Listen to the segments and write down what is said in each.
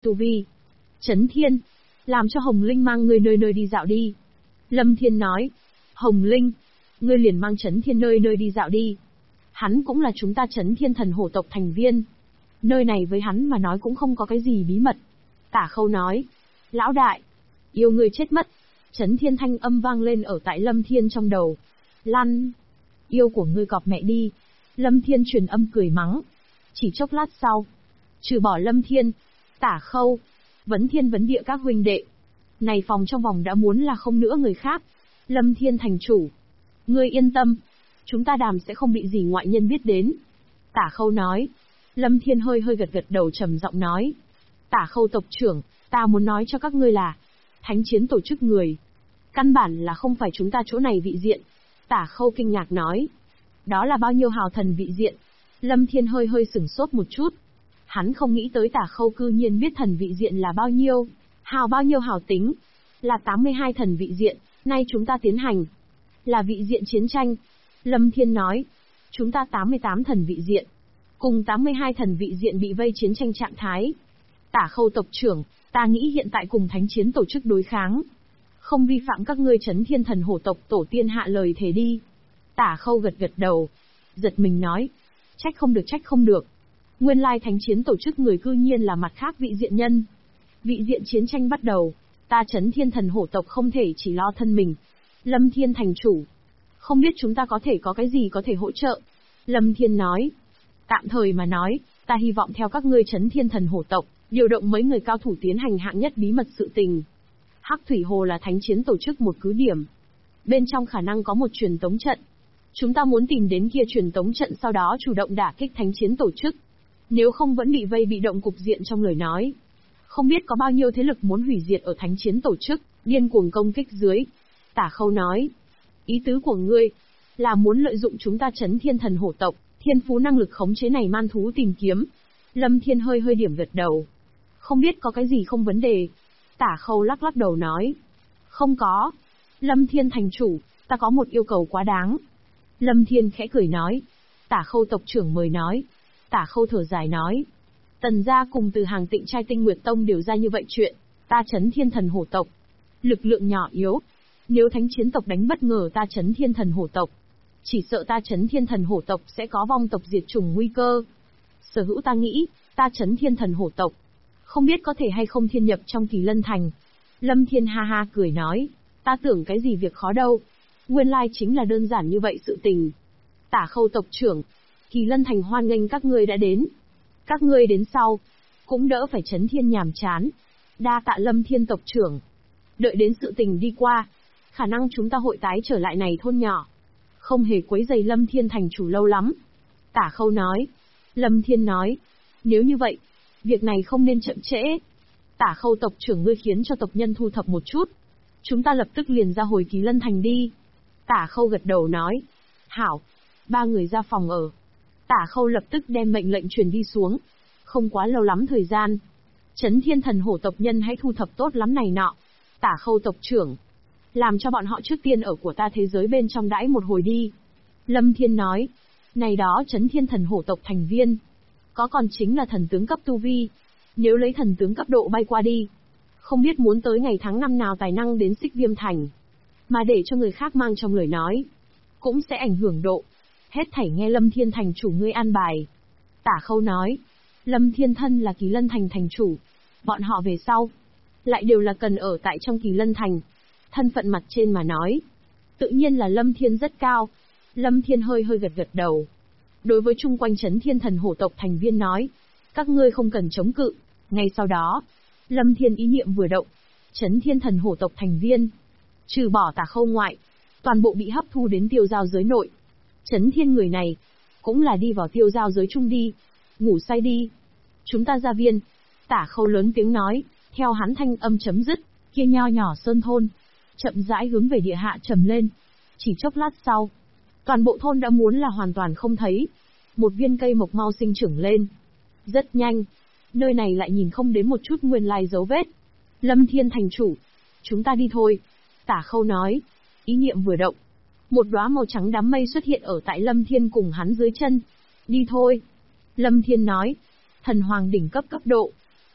tu vi. Chấn Thiên, làm cho Hồng Linh mang ngươi nơi nơi đi dạo đi. Lâm Thiên nói, Hồng Linh, ngươi liền mang Chấn Thiên nơi nơi đi dạo đi. Hắn cũng là chúng ta Chấn Thiên thần hổ tộc thành viên. Nơi này với hắn mà nói cũng không có cái gì bí mật. Tả Khâu nói, lão đại, yêu ngươi chết mất. Chấn Thiên thanh âm vang lên ở tại Lâm Thiên trong đầu. Lăn, yêu của ngươi cọp mẹ đi. Lâm Thiên truyền âm cười mắng. Chỉ chốc lát sau, trừ bỏ Lâm Thiên, Tả Khâu, Vấn Thiên vấn địa các huynh đệ. Này phòng trong vòng đã muốn là không nữa người khác. Lâm Thiên thành chủ. Ngươi yên tâm, chúng ta đàm sẽ không bị gì ngoại nhân biết đến. Tả Khâu nói. Lâm Thiên hơi hơi gật gật đầu trầm giọng nói. Tả Khâu tộc trưởng, ta muốn nói cho các ngươi là, thánh chiến tổ chức người. Căn bản là không phải chúng ta chỗ này vị diện. Tả Khâu kinh ngạc nói. Đó là bao nhiêu hào thần vị diện? Lâm Thiên hơi hơi sửng sốt một chút. Hắn không nghĩ tới Tả Khâu cư nhiên biết thần vị diện là bao nhiêu. Bao nhiêu hào tính. Là 82 thần vị diện, nay chúng ta tiến hành. Là vị diện chiến tranh. Lâm Thiên nói. Chúng ta 88 thần vị diện. Cùng 82 thần vị diện bị vây chiến tranh trạng thái. Tả Khâu tộc trưởng, ta nghĩ hiện tại cùng thánh chiến tổ chức đối kháng. Không vi phạm các ngươi Chấn Thiên thần hổ tộc tổ tiên hạ lời thề đi. Tả Khâu gật gật đầu. Giật mình nói. Trách không được. Nguyên lai thánh chiến tổ chức người cư nhiên là mặt khác vị diện nhân. Vị diện chiến tranh bắt đầu. Ta Chấn Thiên thần hổ tộc không thể chỉ lo thân mình. Lâm Thiên thành chủ. Không biết chúng ta có thể có cái gì có thể hỗ trợ. Lâm Thiên nói. Tạm thời mà nói, ta hy vọng theo các ngươi Chấn Thiên thần hổ tộc, điều động mấy người cao thủ tiến hành hạng nhất bí mật sự tình. Hắc Thủy Hồ là thánh chiến tổ chức một cứ điểm. Bên trong khả năng có một truyền tống trận. Chúng ta muốn tìm đến kia truyền tống trận sau đó chủ động đả kích thánh chiến tổ chức. Nếu không vẫn bị vây bị động cục diện trong lời nói. Không biết có bao nhiêu thế lực muốn hủy diệt ở thánh chiến tổ chức, điên cuồng công kích dưới. Tả Khâu nói. Ý tứ của ngươi, là muốn lợi dụng chúng ta Chấn Thiên thần hổ tộc, thiên phú năng lực khống chế này man thú tìm kiếm. Lâm Thiên hơi hơi điểm gật đầu. Không biết có cái gì không vấn đề. Tả Khâu lắc lắc đầu nói. Không có. Lâm Thiên thành chủ, ta có một yêu cầu quá đáng. Lâm Thiên khẽ cười nói. Tả Khâu tộc trưởng mời nói. Tả Khâu thở dài nói. Tần gia cùng từ hàng Tịnh trai Tinh Nguyệt Tông đều ra như vậy chuyện. Ta Chấn Thiên thần hổ tộc. Lực lượng nhỏ yếu. Nếu thánh chiến tộc đánh bất ngờ ta Chấn Thiên thần hổ tộc, chỉ sợ ta Chấn Thiên thần hổ tộc sẽ có vong tộc diệt chủng nguy cơ. Sở hữu ta nghĩ, ta Chấn Thiên thần hổ tộc, không biết có thể hay không thiên nhập trong Kỳ Lân Thành. Lâm Thiên ha ha cười nói. Ta tưởng cái gì việc khó đâu. Nguyên lai chính là đơn giản như vậy sự tình. Tả Khâu tộc trưởng, Kỳ Lân Thành hoan nghênh các ngươi đã đến. Các ngươi đến sau, cũng đỡ phải Chấn Thiên nhàm chán. Đa tạ Lâm Thiên tộc trưởng. Đợi đến sự tình đi qua, khả năng chúng ta hội tái trở lại này thôn nhỏ. Không hề quấy rầy Lâm Thiên thành chủ lâu lắm. Tả Khâu nói. Lâm Thiên nói. Nếu như vậy, việc này không nên chậm trễ. Tả Khâu tộc trưởng ngươi khiến cho tộc nhân thu thập một chút. Chúng ta lập tức liền ra hồi Kỳ Lân Thành đi. Tả Khâu gật đầu nói. Hảo. Ba người ra phòng ở. Tả Khâu lập tức đem mệnh lệnh truyền đi xuống. Không quá lâu lắm thời gian. Chấn Thiên thần hổ tộc nhân hãy thu thập tốt lắm này nọ. Tả Khâu tộc trưởng, làm cho bọn họ trước tiên ở của ta thế giới bên trong đãi một hồi đi. Lâm Thiên nói. Này đó Chấn Thiên thần hổ tộc thành viên, có còn chính là thần tướng cấp tu vi. Nếu lấy thần tướng cấp độ bay qua đi, không biết muốn tới ngày tháng năm nào tài năng đến Xích Viêm Thành. Mà để cho người khác mang trong lời nói, cũng sẽ ảnh hưởng độ. Hết thảy nghe Lâm Thiên thành chủ ngươi an bài. Tả Khâu nói. Lâm Thiên thân là Kỳ Lân Thành thành chủ. Bọn họ về sau, lại đều là cần ở tại trong Kỳ Lân Thành. Thân phận mặt trên mà nói, tự nhiên là Lâm Thiên rất cao. Lâm Thiên hơi hơi gật gật đầu. Đối với chung quanh Chấn Thiên thần hổ tộc thành viên nói. Các ngươi không cần chống cự. Ngay sau đó, Lâm Thiên ý niệm vừa động. Chấn Thiên thần hổ tộc thành viên, trừ bỏ Tả Khâu ngoại, toàn bộ bị hấp thu đến tiêu giao giới nội. Chấn Thiên người này, cũng là đi vào tiêu giao giới chung đi. Ngủ say đi. Chúng ta ra viên. Tả Khâu lớn tiếng nói. Theo hắn thanh âm chấm dứt, kia nho nhỏ sơn thôn chậm rãi hướng về địa hạ trầm lên. Chỉ chốc lát sau, toàn bộ thôn đã muốn là hoàn toàn không thấy. Một viên cây mộc mau sinh trưởng lên. Rất nhanh, nơi này lại nhìn không đến một chút nguyên lai dấu vết. Lâm Thiên thành chủ, chúng ta đi thôi. Tả Khâu nói. Ý niệm vừa động, một đóa màu trắng đám mây xuất hiện ở tại Lâm Thiên cùng hắn dưới chân. Đi thôi. Lâm Thiên nói. Thần hoàng đỉnh cấp cấp độ.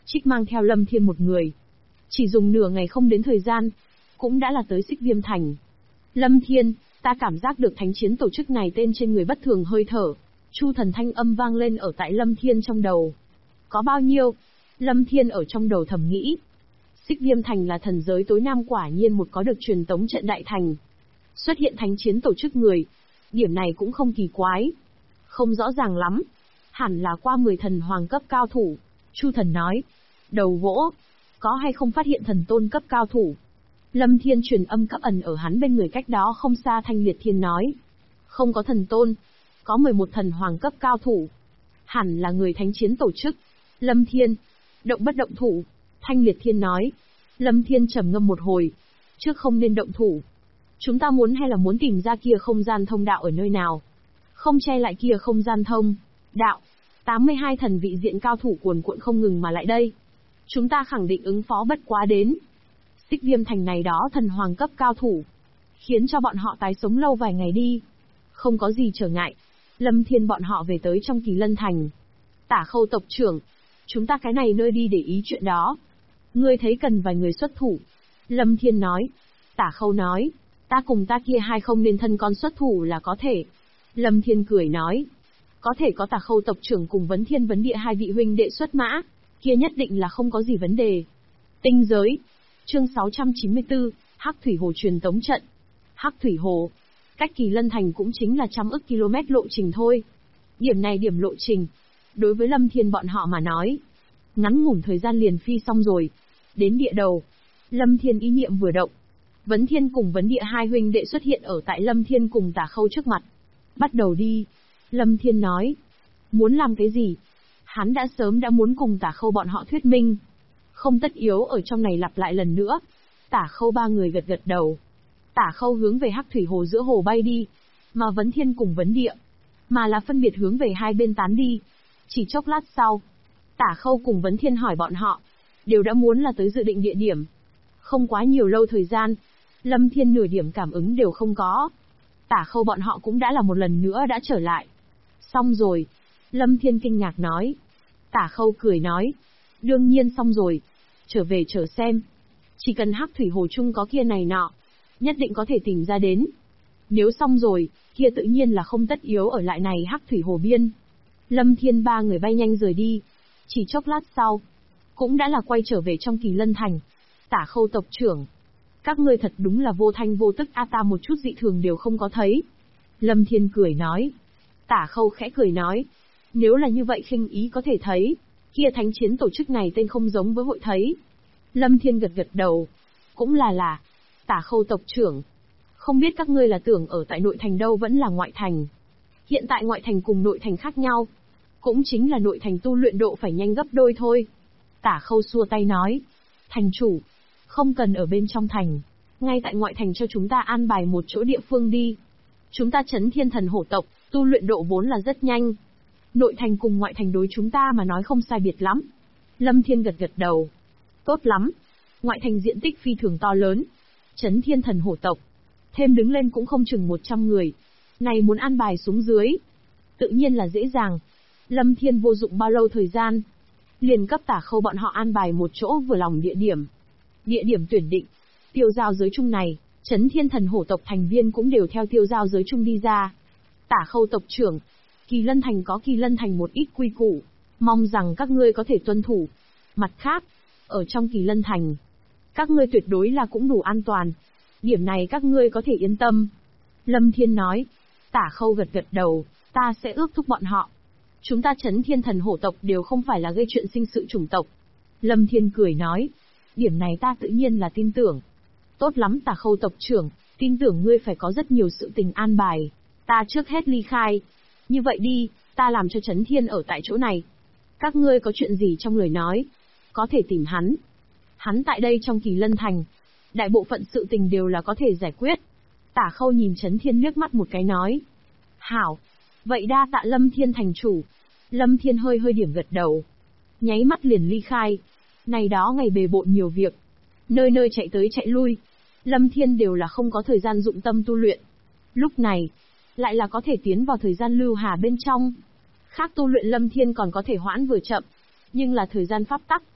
Trích mang theo Lâm Thiên một người. Chỉ dùng nửa ngày không đến thời gian, cũng đã là tới Xích Viêm Thành. Lâm Thiên, ta cảm giác được thánh chiến tổ chức này tên trên người bất thường hơi thở. Chu Thần thanh âm vang lên ở tại Lâm Thiên trong đầu. Có bao nhiêu? Lâm Thiên ở trong đầu thầm nghĩ. Xích Viêm Thành là thần giới tối nam quả nhiên một có được truyền tống trận đại thành. Xuất hiện thánh chiến tổ chức người. Điểm này cũng không kỳ quái. Không rõ ràng lắm. Hẳn là qua 10 thần hoàng cấp cao thủ. Chu Thần nói. Đầu gỗ. Có hay không phát hiện thần tôn cấp cao thủ? Lâm Thiên truyền âm cấp ẩn ở hắn bên người cách đó không xa Thanh Liệt Thiên nói. Không có thần tôn. Có 11 thần hoàng cấp cao thủ. Hẳn là người thánh chiến tổ chức. Lâm Thiên. Động bất động thủ. Thanh Liệt Thiên nói. Lâm Thiên trầm ngâm một hồi. Trước không nên động thủ. Chúng ta muốn hay là muốn tìm ra kia không gian thông đạo ở nơi nào? Không che lại kia không gian thông đạo. 82 thần vị diện cao thủ cuồn cuộn không ngừng mà lại đây. Chúng ta khẳng định ứng phó bất quá đến. Xích Viêm Thành này đó thần hoàng cấp cao thủ. Khiến cho bọn họ tái sống lâu vài ngày đi. Không có gì trở ngại. Lâm Thiên bọn họ về tới trong Kỳ Lân Thành. Tả Khâu tộc trưởng. Chúng ta cái này nơi đi để ý chuyện đó. Ngươi thấy cần vài người xuất thủ. Lâm Thiên nói. Tả Khâu nói. Ta cùng ta kia hai không nên thân con xuất thủ là có thể. Lâm Thiên cười nói. Có thể có Tả Khâu tộc trưởng cùng Vấn Thiên Vấn Địa hai vị huynh đệ xuất mã. Kia nhất định là không có gì vấn đề. Tinh giới. Chương 694, Hắc Thủy Hồ truyền tống trận. Hắc Thủy Hồ. Cách Kỳ Lân Thành cũng chính là trăm ức km lộ trình thôi. Điểm này điểm lộ trình. Đối với Lâm Thiên bọn họ mà nói. Ngắn ngủn thời gian liền phi xong rồi. Đến địa đầu. Lâm Thiên ý niệm vừa động. Vấn Thiên cùng Vấn Địa hai huynh đệ xuất hiện ở tại Lâm Thiên cùng Tả Khâu trước mặt. Bắt đầu đi. Lâm Thiên nói. Muốn làm cái gì? Hắn đã sớm đã muốn cùng Tả Khâu bọn họ thuyết minh. Không tất yếu ở trong này lặp lại lần nữa. Tả Khâu ba người gật gật đầu. Tả Khâu hướng về Hắc Thủy Hồ giữa hồ bay đi. Mà Vấn Thiên cùng Vấn Địa. Mà là phân biệt hướng về hai bên tán đi. Chỉ chốc lát sau. Tả Khâu cùng Vấn Thiên hỏi bọn họ. Đều đã muốn là tới dự định địa điểm. Không quá nhiều lâu thời gian. Lâm Thiên nửa điểm cảm ứng đều không có. Tả Khâu bọn họ cũng đã là một lần nữa đã trở lại. Xong rồi. Lâm Thiên kinh ngạc nói. Tả Khâu cười nói. Đương nhiên xong rồi. Trở về chờ xem. Chỉ cần Hắc Thủy Hồ chung có kia này nọ. Nhất định có thể tìm ra đến. Nếu xong rồi, kia tự nhiên là không tất yếu ở lại này Hắc Thủy Hồ biên. Lâm Thiên ba người bay nhanh rời đi. Chỉ chốc lát sau. Cũng đã là quay trở về trong Kỳ Lân Thành. Tả Khâu tộc trưởng. Các ngươi thật đúng là vô thanh vô tức, ta một chút dị thường đều không có thấy. Lâm Thiên cười nói. Tả Khâu khẽ cười nói. Nếu là như vậy khinh ý có thể thấy. Kia thánh chiến tổ chức này tên không giống với hội thấy. Lâm Thiên gật gật đầu. Cũng là. Tả Khâu tộc trưởng. Không biết các ngươi là tưởng ở tại nội thành đâu vẫn là ngoại thành. Hiện tại ngoại thành cùng nội thành khác nhau. Cũng chính là nội thành tu luyện độ phải nhanh gấp đôi thôi. Tả Khâu xua tay nói. Thành chủ. Không cần ở bên trong thành. Ngay tại ngoại thành cho chúng ta an bài một chỗ địa phương đi. Chúng ta Chấn Thiên Thần Hổ tộc, tu luyện độ vốn là rất nhanh. Nội thành cùng ngoại thành đối chúng ta mà nói không sai biệt lắm. Lâm Thiên gật gật đầu. Tốt lắm. Ngoại thành diện tích phi thường to lớn. Chấn Thiên Thần Hổ tộc. Thêm đứng lên cũng không chừng 100 người. Này muốn an bài xuống dưới. Tự nhiên là dễ dàng. Lâm Thiên vô dụng bao lâu thời gian. Liền cấp Tả Khâu bọn họ an bài một chỗ vừa lòng địa điểm. Địa điểm tuyển định. Tiêu giao giới chung này, Chấn Thiên Thần Hổ tộc thành viên cũng đều theo tiêu giao giới chung đi ra. Tả Khâu tộc trưởng. Kỳ Lân Thành có Kỳ Lân Thành một ít quy củ. Mong rằng các ngươi có thể tuân thủ. Mặt khác, ở trong Kỳ Lân Thành, các ngươi tuyệt đối là cũng đủ an toàn. Điểm này các ngươi có thể yên tâm. Lâm Thiên nói. Tả Khâu gật gật đầu, ta sẽ ước thúc bọn họ. Chúng ta Chấn Thiên Thần Hổ tộc đều không phải là gây chuyện sinh sự chủng tộc. Lâm Thiên cười nói. Điểm này ta tự nhiên là tin tưởng. Tốt lắm Tả Khâu tộc trưởng, tin tưởng ngươi phải có rất nhiều sự tình an bài. Ta trước hết ly khai. Như vậy đi, ta làm cho Chấn Thiên ở tại chỗ này. Các ngươi có chuyện gì trong lời nói, có thể tìm hắn. Hắn tại đây trong Kỳ Lân Thành. Đại bộ phận sự tình đều là có thể giải quyết. Tả Khâu nhìn Chấn Thiên liếc mắt một cái nói. Hảo. Vậy đa tạ Lâm Thiên thành chủ. Lâm Thiên hơi điểm gật đầu. Nháy mắt liền ly khai. Này đó ngày bề bộn nhiều việc. Nơi nơi chạy tới chạy lui. Lâm Thiên đều là không có thời gian dụng tâm tu luyện. Lúc này, lại là có thể tiến vào thời gian lưu hà bên trong. Khác tu luyện Lâm Thiên còn có thể hoãn vừa chậm. Nhưng là thời gian pháp tắc.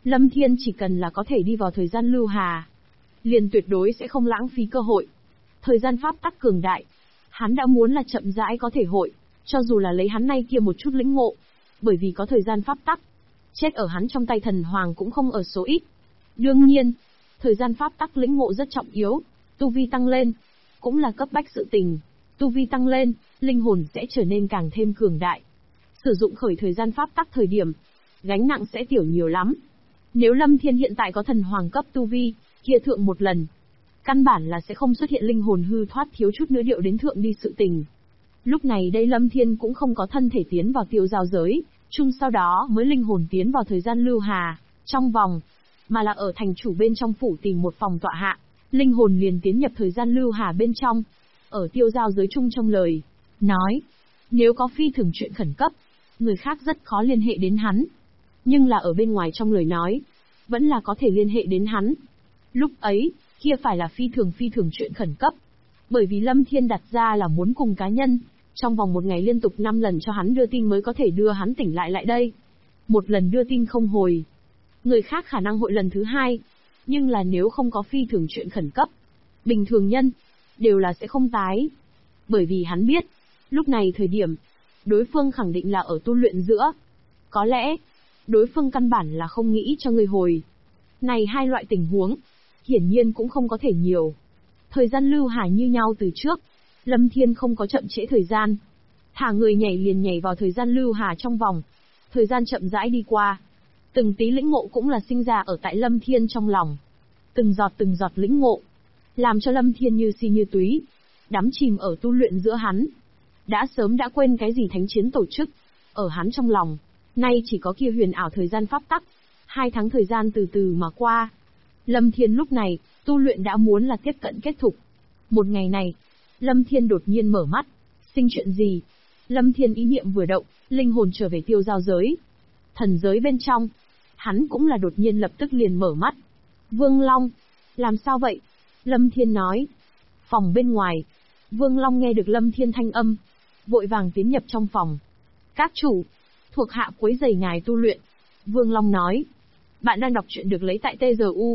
Lâm Thiên chỉ cần là có thể đi vào thời gian lưu hà, liền tuyệt đối sẽ không lãng phí cơ hội. Thời gian pháp tắc cường đại, hắn đã muốn là chậm rãi có thể hội, cho dù là lấy hắn nay kia một chút lĩnh ngộ, bởi vì có thời gian pháp tắc, chết ở hắn trong tay thần hoàng cũng không ở số ít. Đương nhiên, thời gian pháp tắc lĩnh ngộ rất trọng yếu, tu vi tăng lên, cũng là cấp bách sự tình. Tu vi tăng lên, linh hồn sẽ trở nên càng thêm cường đại. Sử dụng khởi thời gian pháp tắc thời điểm, gánh nặng sẽ tiểu nhiều lắm. Nếu Lâm Thiên hiện tại có thần hoàng cấp tu vi, kia thượng một lần, căn bản là sẽ không xuất hiện linh hồn hư thoát thiếu chút nữa điệu đến thượng đi sự tình. Lúc này đây Lâm Thiên cũng không có thân thể tiến vào tiêu giao giới, chung sau đó mới linh hồn tiến vào thời gian lưu hà, trong vòng, mà là ở thành chủ bên trong phủ tìm một phòng tọa hạ, linh hồn liền tiến nhập thời gian lưu hà bên trong. Ở tiêu giao giới chung trong lời, nói, nếu có phi thường chuyện khẩn cấp, người khác rất khó liên hệ đến hắn. Nhưng là ở bên ngoài trong lời nói, vẫn là có thể liên hệ đến hắn. Lúc ấy, kia phải là phi thường chuyện khẩn cấp. Bởi vì Lâm Thiên đặt ra là muốn cùng cá nhân, trong vòng một ngày liên tục 5 lần cho hắn đưa tin mới có thể đưa hắn tỉnh lại đây. Một lần đưa tin không hồi, người khác khả năng hội lần thứ hai, nhưng là nếu không có phi thường chuyện khẩn cấp, bình thường nhân, đều là sẽ không tái. Bởi vì hắn biết, lúc này thời điểm, đối phương khẳng định là ở tu luyện giữa. Có lẽ, đối phương căn bản là không nghĩ cho người hồi. Này hai loại tình huống, hiển nhiên cũng không có thể nhiều. Thời gian lưu hà như nhau từ trước, Lâm Thiên không có chậm trễ thời gian. Thả người nhảy liền nhảy vào thời gian lưu hà trong vòng. Thời gian chậm rãi đi qua. Từng tí lĩnh ngộ cũng là sinh ra ở tại Lâm Thiên trong lòng. Từng giọt lĩnh ngộ, làm cho Lâm Thiên như si như túy, đắm chìm ở tu luyện giữa hắn. Đã sớm đã quên cái gì thánh chiến tổ chức, ở hắn trong lòng, nay chỉ có kia huyền ảo thời gian pháp tắc. 2 tháng thời gian từ từ mà qua. Lâm Thiên lúc này, tu luyện đã muốn là tiếp cận kết thúc. Một ngày này, Lâm Thiên đột nhiên mở mắt. Sinh chuyện gì? Lâm Thiên ý niệm vừa động, linh hồn trở về tiêu giao giới. Thần giới bên trong, hắn cũng là đột nhiên lập tức liền mở mắt. Vương Long, làm sao vậy? Lâm Thiên nói. Phòng bên ngoài, Vương Long nghe được Lâm Thiên thanh âm, vội vàng tiến nhập trong phòng. Các chủ, thuộc hạ quấy rầy ngài tu luyện. Vương Long nói. Bạn đang đọc truyện được lấy tại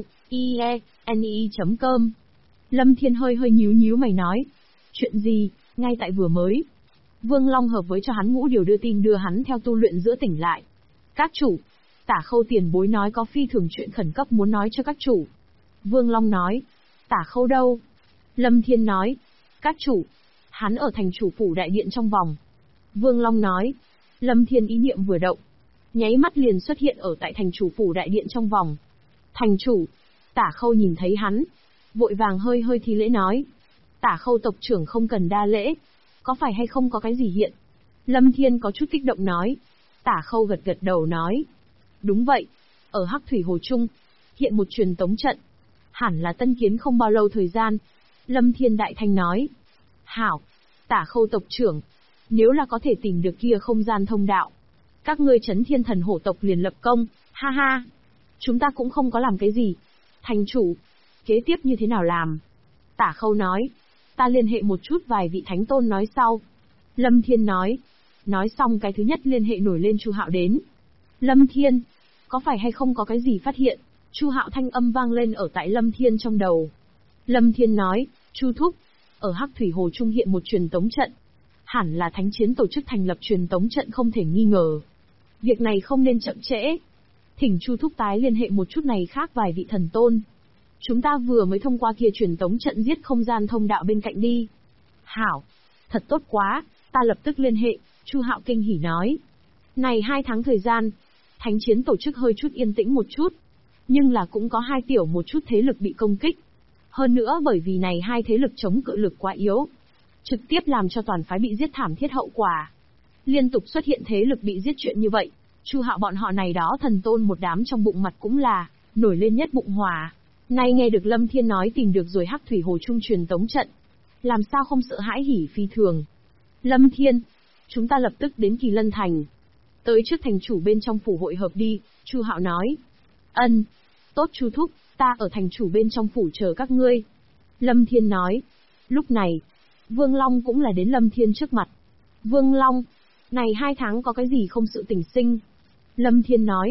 tzuie.ne.com. Lâm Thiên hơi nhíu mày nói. Chuyện gì, ngay tại vừa mới. Vương Long hợp với cho hắn ngũ điều đưa tin đưa hắn theo tu luyện giữa tỉnh lại. Các chủ, Tả Khâu tiền bối nói có phi thường chuyện khẩn cấp muốn nói cho các chủ. Vương Long nói. Tả Khâu đâu? Lâm Thiên nói. Các chủ, hắn ở thành chủ phủ đại điện trong vòng. Vương Long nói. Lâm Thiên ý niệm vừa động, nháy mắt liền xuất hiện ở tại thành chủ phủ đại điện trong vòng. Thành chủ, Tả Khâu nhìn thấy hắn, vội vàng hơi thi lễ nói. Tả Khâu tộc trưởng không cần đa lễ, có phải hay không có cái gì hiện? Lâm Thiên có chút kích động nói. Tả Khâu gật đầu nói. Đúng vậy, ở Hắc Thủy Hồ Trung, hiện một truyền tống trận. Hẳn là tân kiến không bao lâu thời gian. Lâm Thiên đại thanh nói. Hảo, Tả Khâu tộc trưởng, nếu là có thể tìm được kia không gian thông đạo, các ngươi Chấn Thiên Thần Hổ tộc liền lập công, ha ha. Chúng ta cũng không có làm cái gì. Thành chủ, kế tiếp như thế nào làm? Tả Khâu nói. Ta liên hệ một chút vài vị thánh tôn nói sau. Lâm Thiên nói. Nói xong cái thứ nhất liên hệ nổi lên Chu Hạo đến. Lâm Thiên, có phải hay không có cái gì phát hiện? Chu Hạo thanh âm vang lên ở tại Lâm Thiên trong đầu. Lâm Thiên nói. Chu thúc, ở Hắc Thủy Hồ Trung hiện một truyền tống trận. Hẳn là thánh chiến tổ chức thành lập truyền tống trận không thể nghi ngờ. Việc này không nên chậm trễ. Thỉnh Chu thúc tái liên hệ một chút này khác vài vị thần tôn. Chúng ta vừa mới thông qua kia truyền tống trận giết không gian thông đạo bên cạnh đi. Hảo, thật tốt quá, ta lập tức liên hệ. Chu Hạo kinh hỉ nói. Này 2 tháng thời gian, thánh chiến tổ chức hơi chút yên tĩnh một chút, nhưng là cũng có 2 tiểu một chút thế lực bị công kích. Hơn nữa bởi vì này 2 thế lực chống cự lực quá yếu, trực tiếp làm cho toàn phái bị giết thảm thiết hậu quả. Liên tục xuất hiện thế lực bị giết chuyện như vậy, Chu Hạo bọn họ này đó thần tôn một đám trong bụng mặt cũng là nổi lên nhất bụng hỏa. Nay nghe được Lâm Thiên nói tìm được rồi Hắc Thủy Hồ Trung truyền tống trận, làm sao không sợ hãi hỉ phi thường. Lâm Thiên, chúng ta lập tức đến Kỳ Lân Thành. Tới trước thành chủ bên trong phủ hội hợp đi, Chu Hạo nói. Ân, tốt Chu thúc, ta ở thành chủ bên trong phủ chờ các ngươi. Lâm Thiên nói. Lúc này, Vương Long cũng là đến Lâm Thiên trước mặt. Vương Long, này 2 tháng có cái gì không sự tình sinh? Lâm Thiên nói.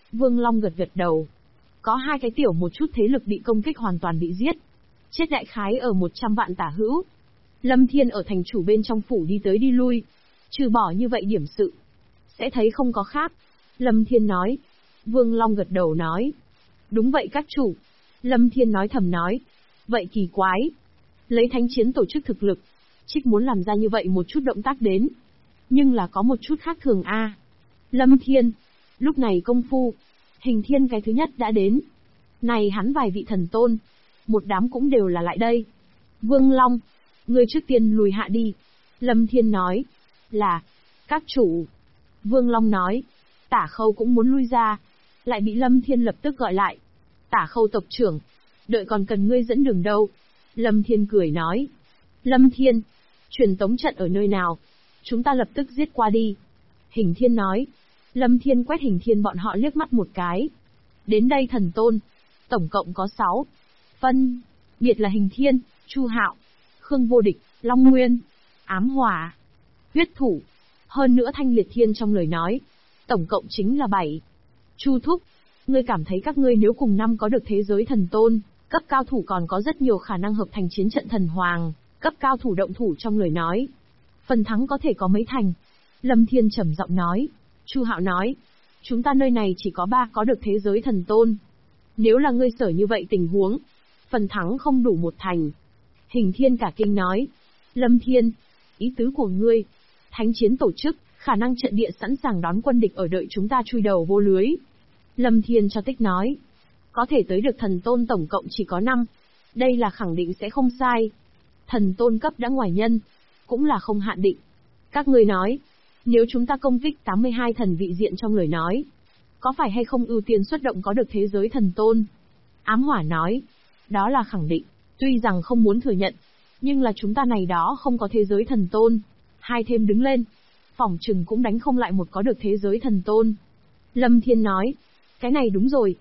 Vương Long gật gật đầu. Có hai cái tiểu một chút thế lực bị công kích hoàn toàn bị giết. Chết đại khái ở 100 vạn tả hữu. Lâm Thiên ở thành chủ bên trong phủ đi tới đi lui. Trừ bỏ như vậy điểm sự. Sẽ thấy không có khác. Lâm Thiên nói. Vương Long gật đầu nói. Đúng vậy các chủ. Lâm Thiên nói thầm nói. Vậy kỳ quái. Lấy thánh chiến tổ chức thực lực. Trích muốn làm ra như vậy một chút động tác đến. Nhưng là có một chút khác thường a. Lâm Thiên. Lúc này công phu. Hình Thiên cái thứ nhất đã đến. Này hắn vài vị thần tôn. Một đám cũng đều là lại đây. Vương Long. Ngươi trước tiên lùi hạ đi. Lâm Thiên nói. Là. Các chủ. Vương Long nói. Tả Khâu cũng muốn lui ra. Lại bị Lâm Thiên lập tức gọi lại. Tả Khâu tộc trưởng. Đợi còn cần ngươi dẫn đường đâu. Lâm Thiên cười nói. Lâm Thiên. Truyền tống trận ở nơi nào? Chúng ta lập tức giết qua đi. Hình Thiên nói. Lâm Thiên quét Hình Thiên bọn họ liếc mắt một cái. Đến đây thần tôn. Tổng cộng có 6. Phân. Biệt là Hình Thiên, Chu Hạo, Khương Vô Địch, Long Nguyên, Ám Hỏa, Huyết Thủ. Hơn nữa Thanh Liệt Thiên trong lời nói. Tổng cộng chính là 7. Chu Thúc. Ngươi cảm thấy các ngươi nếu cùng năm có được thế giới thần tôn, cấp cao thủ còn có rất nhiều khả năng hợp thành chiến trận thần hoàng, cấp cao thủ động thủ trong lời nói. Phần thắng có thể có mấy thành. Lâm Thiên trầm giọng nói. Chu Hạo nói. Chúng ta nơi này chỉ có 3 có được thế giới thần tôn. Nếu là ngươi sở như vậy tình huống, phần thắng không đủ 1 thành. Hình Thiên cả kinh nói. Lâm Thiên. Ý tứ của ngươi. Thánh chiến tổ chức, khả năng trận địa sẵn sàng đón quân địch ở đợi chúng ta chui đầu vô lưới. Lâm Thiên cho tích nói. Có thể tới được thần tôn tổng cộng chỉ có 5. Đây là khẳng định sẽ không sai. Thần tôn cấp đã ngoài nhân. Cũng là không hạn định. Các ngươi nói. Nếu chúng ta công kích 82 thần vị diện trong lời nói. Có phải hay không ưu tiên xuất động có được thế giới thần tôn? Ám Hỏa nói. Đó là khẳng định. Tuy rằng không muốn thừa nhận. Nhưng là chúng ta này đó không có thế giới thần tôn. Hai thêm đứng lên. Phỏng chừng cũng đánh không lại một có được thế giới thần tôn. Lâm Thiên nói. Cái này đúng rồi.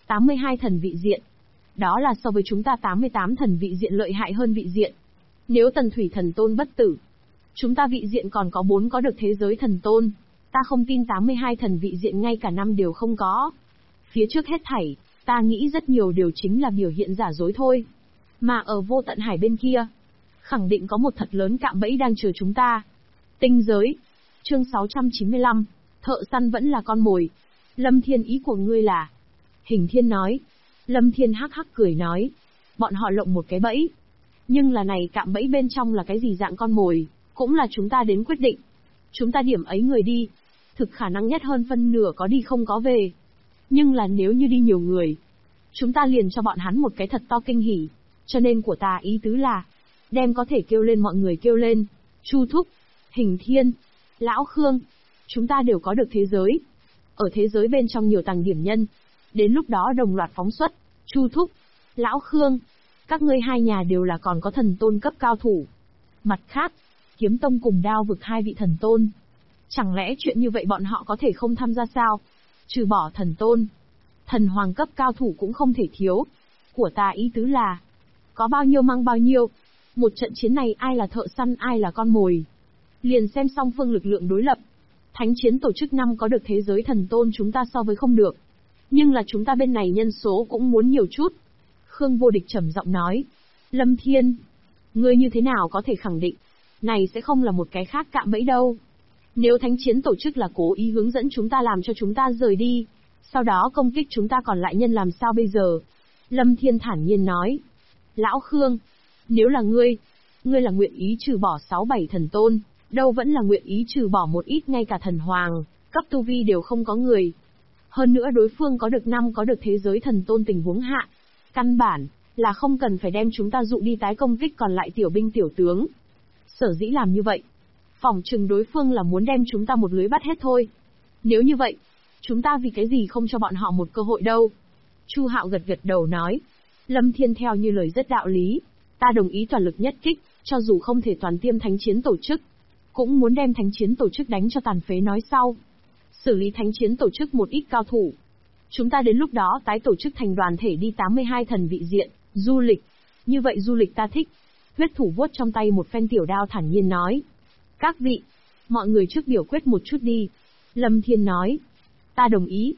82 thần vị diện. Đó là so với chúng ta 88 thần vị diện lợi hại hơn vị diện. Nếu Tần Thủy thần tôn bất tử, chúng ta vị diện còn có 4 có được thế giới thần tôn. Ta không tin 82 thần vị diện ngay cả 5 đều không có. Phía trước hết thảy, ta nghĩ rất nhiều điều chính là biểu hiện giả dối thôi. Mà ở vô tận hải bên kia, khẳng định có một thật lớn cạm bẫy đang chờ chúng ta. Tinh giới. Chương 695. Thợ săn vẫn là con mồi. Lâm Thiên ý của ngươi là? Hình Thiên nói. Lâm Thiên hắc hắc cười nói. Bọn họ lộng một cái bẫy. Nhưng là này cạm bẫy bên trong là cái gì dạng con mồi, cũng là chúng ta đến quyết định. Chúng ta điểm ấy người đi. Thực khả năng nhất hơn phân nửa có đi không có về. Nhưng là nếu như đi nhiều người, chúng ta liền cho bọn hắn một cái thật to kinh hỉ. Cho nên của ta ý tứ là, đem có thể kêu lên mọi người kêu lên. Chu Thúc, Hình Thiên, Lão Khương, chúng ta đều có được thế giới. Ở thế giới bên trong nhiều tầng điểm nhân. Đến lúc đó đồng loạt phóng xuất. Chu Thúc, Lão Khương, các ngươi hai nhà đều là còn có thần tôn cấp cao thủ. Mặt khác, Kiếm Tông cùng Đao Vực 2 vị thần tôn. Chẳng lẽ chuyện như vậy bọn họ có thể không tham gia sao? Trừ bỏ thần tôn, thần hoàng cấp cao thủ cũng không thể thiếu. Của ta ý tứ là, có bao nhiêu mang bao nhiêu. Một trận chiến này ai là thợ săn ai là con mồi. Liền xem song phương lực lượng đối lập. Thánh chiến tổ chức 5 có được thế giới thần tôn chúng ta so với không được. Nhưng là chúng ta bên này nhân số cũng muốn nhiều chút. Khương Vô Địch trầm giọng nói. Lâm Thiên, ngươi như thế nào có thể khẳng định, này sẽ không là một cái khác cạm bẫy đâu. Nếu thánh chiến tổ chức là cố ý hướng dẫn chúng ta làm cho chúng ta rời đi, sau đó công kích chúng ta còn lại nhân làm sao bây giờ? Lâm Thiên thản nhiên nói. Lão Khương, nếu là ngươi là nguyện ý trừ bỏ 6-7 thần tôn, đâu vẫn là nguyện ý trừ bỏ một ít ngay cả thần hoàng, cấp tu vi đều không có người. Hơn nữa đối phương có được 5 có được thế giới thần tôn tình huống hạ. Căn bản, là không cần phải đem chúng ta dụ đi tái công kích còn lại tiểu binh tiểu tướng. Sở dĩ làm như vậy, phỏng chừng đối phương là muốn đem chúng ta một lưới bắt hết thôi. Nếu như vậy, chúng ta vì cái gì không cho bọn họ một cơ hội đâu? Chu Hạo gật gật đầu nói. Lâm Thiên theo như lời rất đạo lý. Ta đồng ý toàn lực nhất kích, cho dù không thể toàn tiêm thánh chiến tổ chức. Cũng muốn đem thánh chiến tổ chức đánh cho tàn phế nói sau. Xử lý thánh chiến tổ chức một ít cao thủ. Chúng ta đến lúc đó tái tổ chức thành đoàn thể đi 82 thần vị diện, du lịch. Như vậy du lịch ta thích. Huyết Thủ vuốt trong tay một phen tiểu đao thản nhiên nói. Các vị, mọi người trước biểu quyết một chút đi. Lâm Thiên nói. Ta đồng ý.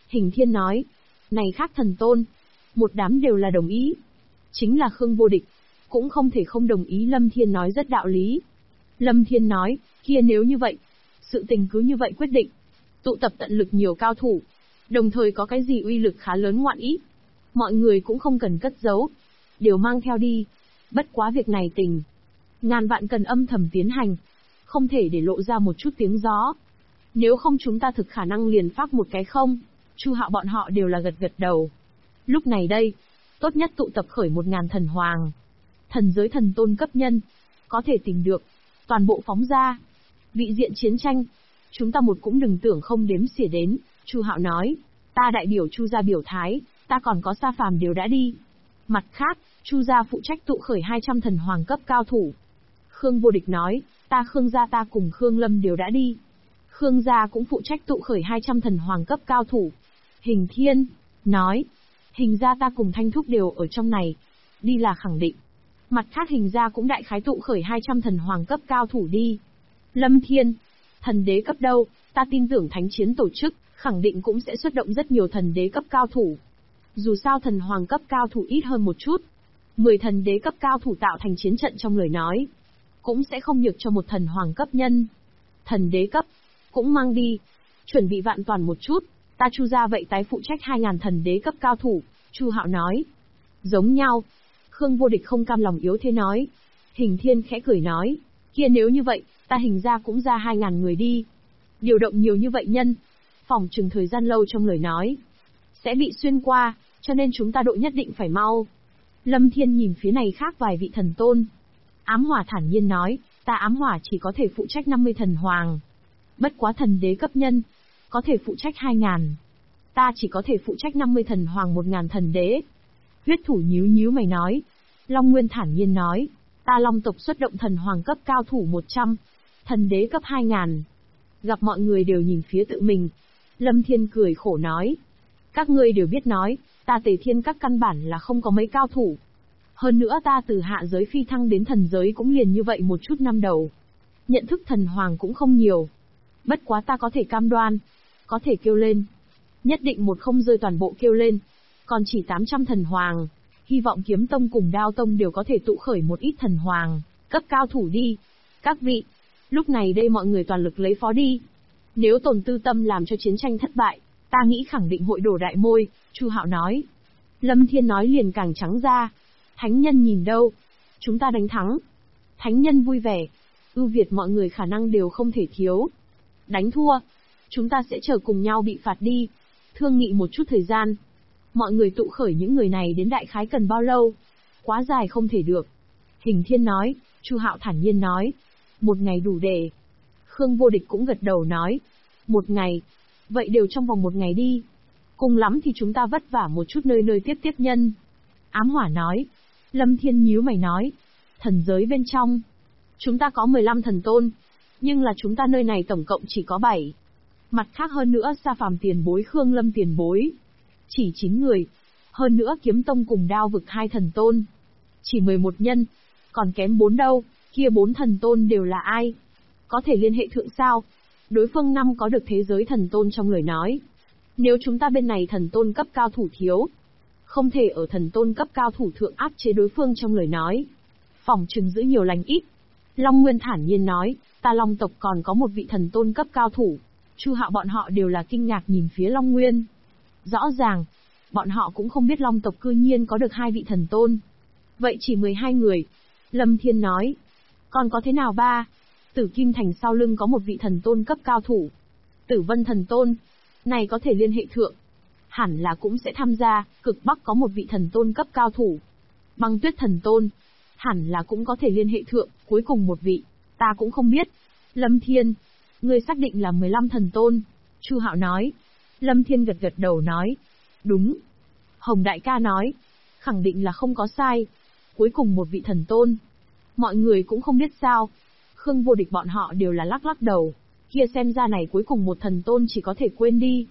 Hình Thiên nói, này khác thần tôn. Một đám đều là đồng ý. Chính là Khương Vô Địch. Cũng không thể không đồng ý. Lâm Thiên nói rất đạo lý. Lâm Thiên nói, kia nếu như vậy, sự tình cứ như vậy quyết định. Tụ tập tận lực nhiều cao thủ. Đồng thời có cái gì uy lực khá lớn ngoạn ý. Mọi người cũng không cần cất giấu. Đều mang theo đi. Bất quá việc này tình. Ngàn vạn cần âm thầm tiến hành. Không thể để lộ ra một chút tiếng gió. Nếu không chúng ta thực khả năng liền phát một cái không. Chu Hạo bọn họ đều là gật gật đầu. Lúc này đây, tốt nhất tụ tập khởi 1000 thần hoàng. Thần giới thần tôn cấp nhân. Có thể tìm được. Toàn bộ phóng ra. Vị diện chiến tranh. Chúng ta một cũng đừng tưởng không đếm xỉa đến. Chu Hạo nói. Ta đại biểu Chu gia biểu thái. Ta còn có Sa Phàm đều đã đi. Mặt khác, Chu gia phụ trách tụ khởi 200 thần hoàng cấp cao thủ. Khương Vô Địch nói. Ta Khương gia ta cùng Khương Lâm đều đã đi. Khương gia cũng phụ trách tụ khởi 200 thần hoàng cấp cao thủ. Hình Thiên nói. Hình gia ta cùng Thanh Thúc đều ở trong này. Đi là khẳng định. Mặt khác Hình gia cũng đại khái tụ khởi 200 thần hoàng cấp cao thủ đi. Lâm Thiên. Thần đế cấp đâu, ta tin tưởng thánh chiến tổ chức, khẳng định cũng sẽ xuất động rất nhiều thần đế cấp cao thủ. Dù sao thần hoàng cấp cao thủ ít hơn một chút. 10 thần đế cấp cao thủ tạo thành chiến trận trong lời nói. Cũng sẽ không nhược cho một thần hoàng cấp nhân. Thần đế cấp. Cũng mang đi. Chuẩn bị vạn toàn một chút. Ta Chu gia vậy tái phụ trách 2000 thần đế cấp cao thủ. Chu Hạo nói. Giống nhau. Khương Vô Địch không cam lòng yếu thế nói. Hình Thiên khẽ cười nói. Kia nếu như vậy, ta Hình gia cũng ra 2000 người đi. Điều động nhiều như vậy nhân. Phòng chừng thời gian lâu trong lời nói. Sẽ bị xuyên qua, cho nên chúng ta độ nhất định phải mau. Lâm Thiên nhìn phía này khác vài vị thần tôn. Ám Hỏa thản nhiên nói, ta Ám Hỏa chỉ có thể phụ trách 50 thần hoàng. Bất quá thần đế cấp nhân, có thể phụ trách 2000. Ta chỉ có thể phụ trách 50 thần hoàng 1000 thần đế. Huyết Thủ nhíu nhíu mày nói. Long Nguyên thản nhiên nói, ta Long tộc xuất động thần hoàng cấp cao thủ 100, thần đế cấp 2000. Gặp mọi người đều nhìn phía tự mình. Lâm Thiên cười khổ nói. Các ngươi đều biết nói, ta Tề Thiên các căn bản là không có mấy cao thủ. Hơn nữa ta từ hạ giới phi thăng đến thần giới cũng liền như vậy một chút năm đầu. Nhận thức thần hoàng cũng không nhiều. Bất quá ta có thể cam đoan. Có thể kêu lên. Nhất định một không rơi toàn bộ kêu lên. Còn chỉ 800 thần hoàng. Hy vọng Kiếm Tông cùng Đao Tông đều có thể tụ khởi một ít thần hoàng. Cấp cao thủ đi. Các vị. Lúc này đây mọi người toàn lực lấy phó đi. Nếu tồn tư tâm làm cho chiến tranh thất bại, ta nghĩ khẳng định hội đổ đại môi, Chu Hạo nói. Lâm Thiên nói liền càng trắng ra. Thánh nhân nhìn đâu? Chúng ta đánh thắng. Thánh nhân vui vẻ. Ưu việt mọi người khả năng đều không thể thiếu. Đánh thua. Chúng ta sẽ chờ cùng nhau bị phạt đi. Thương nghị một chút thời gian. Mọi người tụ khởi những người này đến đại khái cần bao lâu? Quá dài không thể được. Hình Thiên nói, Chu Hạo thản nhiên nói. 1 ngày đủ để. Khương Vô Địch cũng gật đầu nói. 1 ngày. Vậy đều trong vòng 1 ngày đi. Cùng lắm thì chúng ta vất vả một chút nơi nơi tiếp nhân. Ám Hỏa nói. Lâm Thiên nhíu mày nói. Thần giới bên trong. Chúng ta có 15 thần tôn. Nhưng là chúng ta nơi này tổng cộng chỉ có 7. Mặt khác hơn nữa Sa Phàm tiền bối Khương Lâm tiền bối. Chỉ 9 người. Hơn nữa Kiếm Tông cùng Đao vực 2 thần tôn. Chỉ 11 nhân. Còn kém 4 đâu, kia 4 thần tôn đều là ai? Có thể liên hệ thượng sao? Đối phương năm có được thế giới thần tôn trong lời nói. Nếu chúng ta bên này thần tôn cấp cao thủ thiếu, không thể ở thần tôn cấp cao thủ thượng áp chế đối phương trong lời nói. Phòng trừng giữ nhiều lành ít. Long Nguyên thản nhiên nói, ta Long tộc còn có một vị thần tôn cấp cao thủ. Chu Hạo bọn họ đều là kinh ngạc nhìn phía Long Nguyên. Rõ ràng, bọn họ cũng không biết Long tộc cư nhiên có được 2 vị thần tôn. Vậy chỉ 12 người. Lâm Thiên nói, còn có thế nào ba? Tử Kim Thành sau lưng có một vị thần tôn cấp cao thủ. Tử Vân thần tôn. Này có thể liên hệ thượng. Hẳn là cũng sẽ tham gia, cực Bắc có một vị thần tôn cấp cao thủ. Băng Tuyết thần tôn. Hẳn là cũng có thể liên hệ thượng, cuối cùng một vị. Ta cũng không biết. Lâm Thiên. Ngươi xác định là 15 thần tôn. Chu Hạo nói. Lâm Thiên gật gật đầu nói. Đúng. Hồng Đại ca nói. Khẳng định là không có sai. Cuối cùng một vị thần tôn. Mọi người cũng không biết sao. Khương Vô Địch bọn họ đều là lắc lắc đầu. Kia xem ra này cuối cùng một thần tôn chỉ có thể quên đi.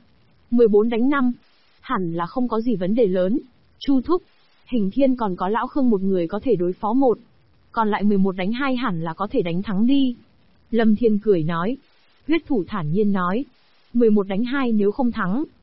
14 đánh 5. Hẳn là không có gì vấn đề lớn. Chu thúc. Hình Thiên còn có lão Khương một người có thể đối phó một. Còn lại 11 đánh 2 hẳn là có thể đánh thắng đi. Lâm Thiên cười nói. Huyết Thủ thản nhiên nói. 11 đánh 2 nếu không thắng.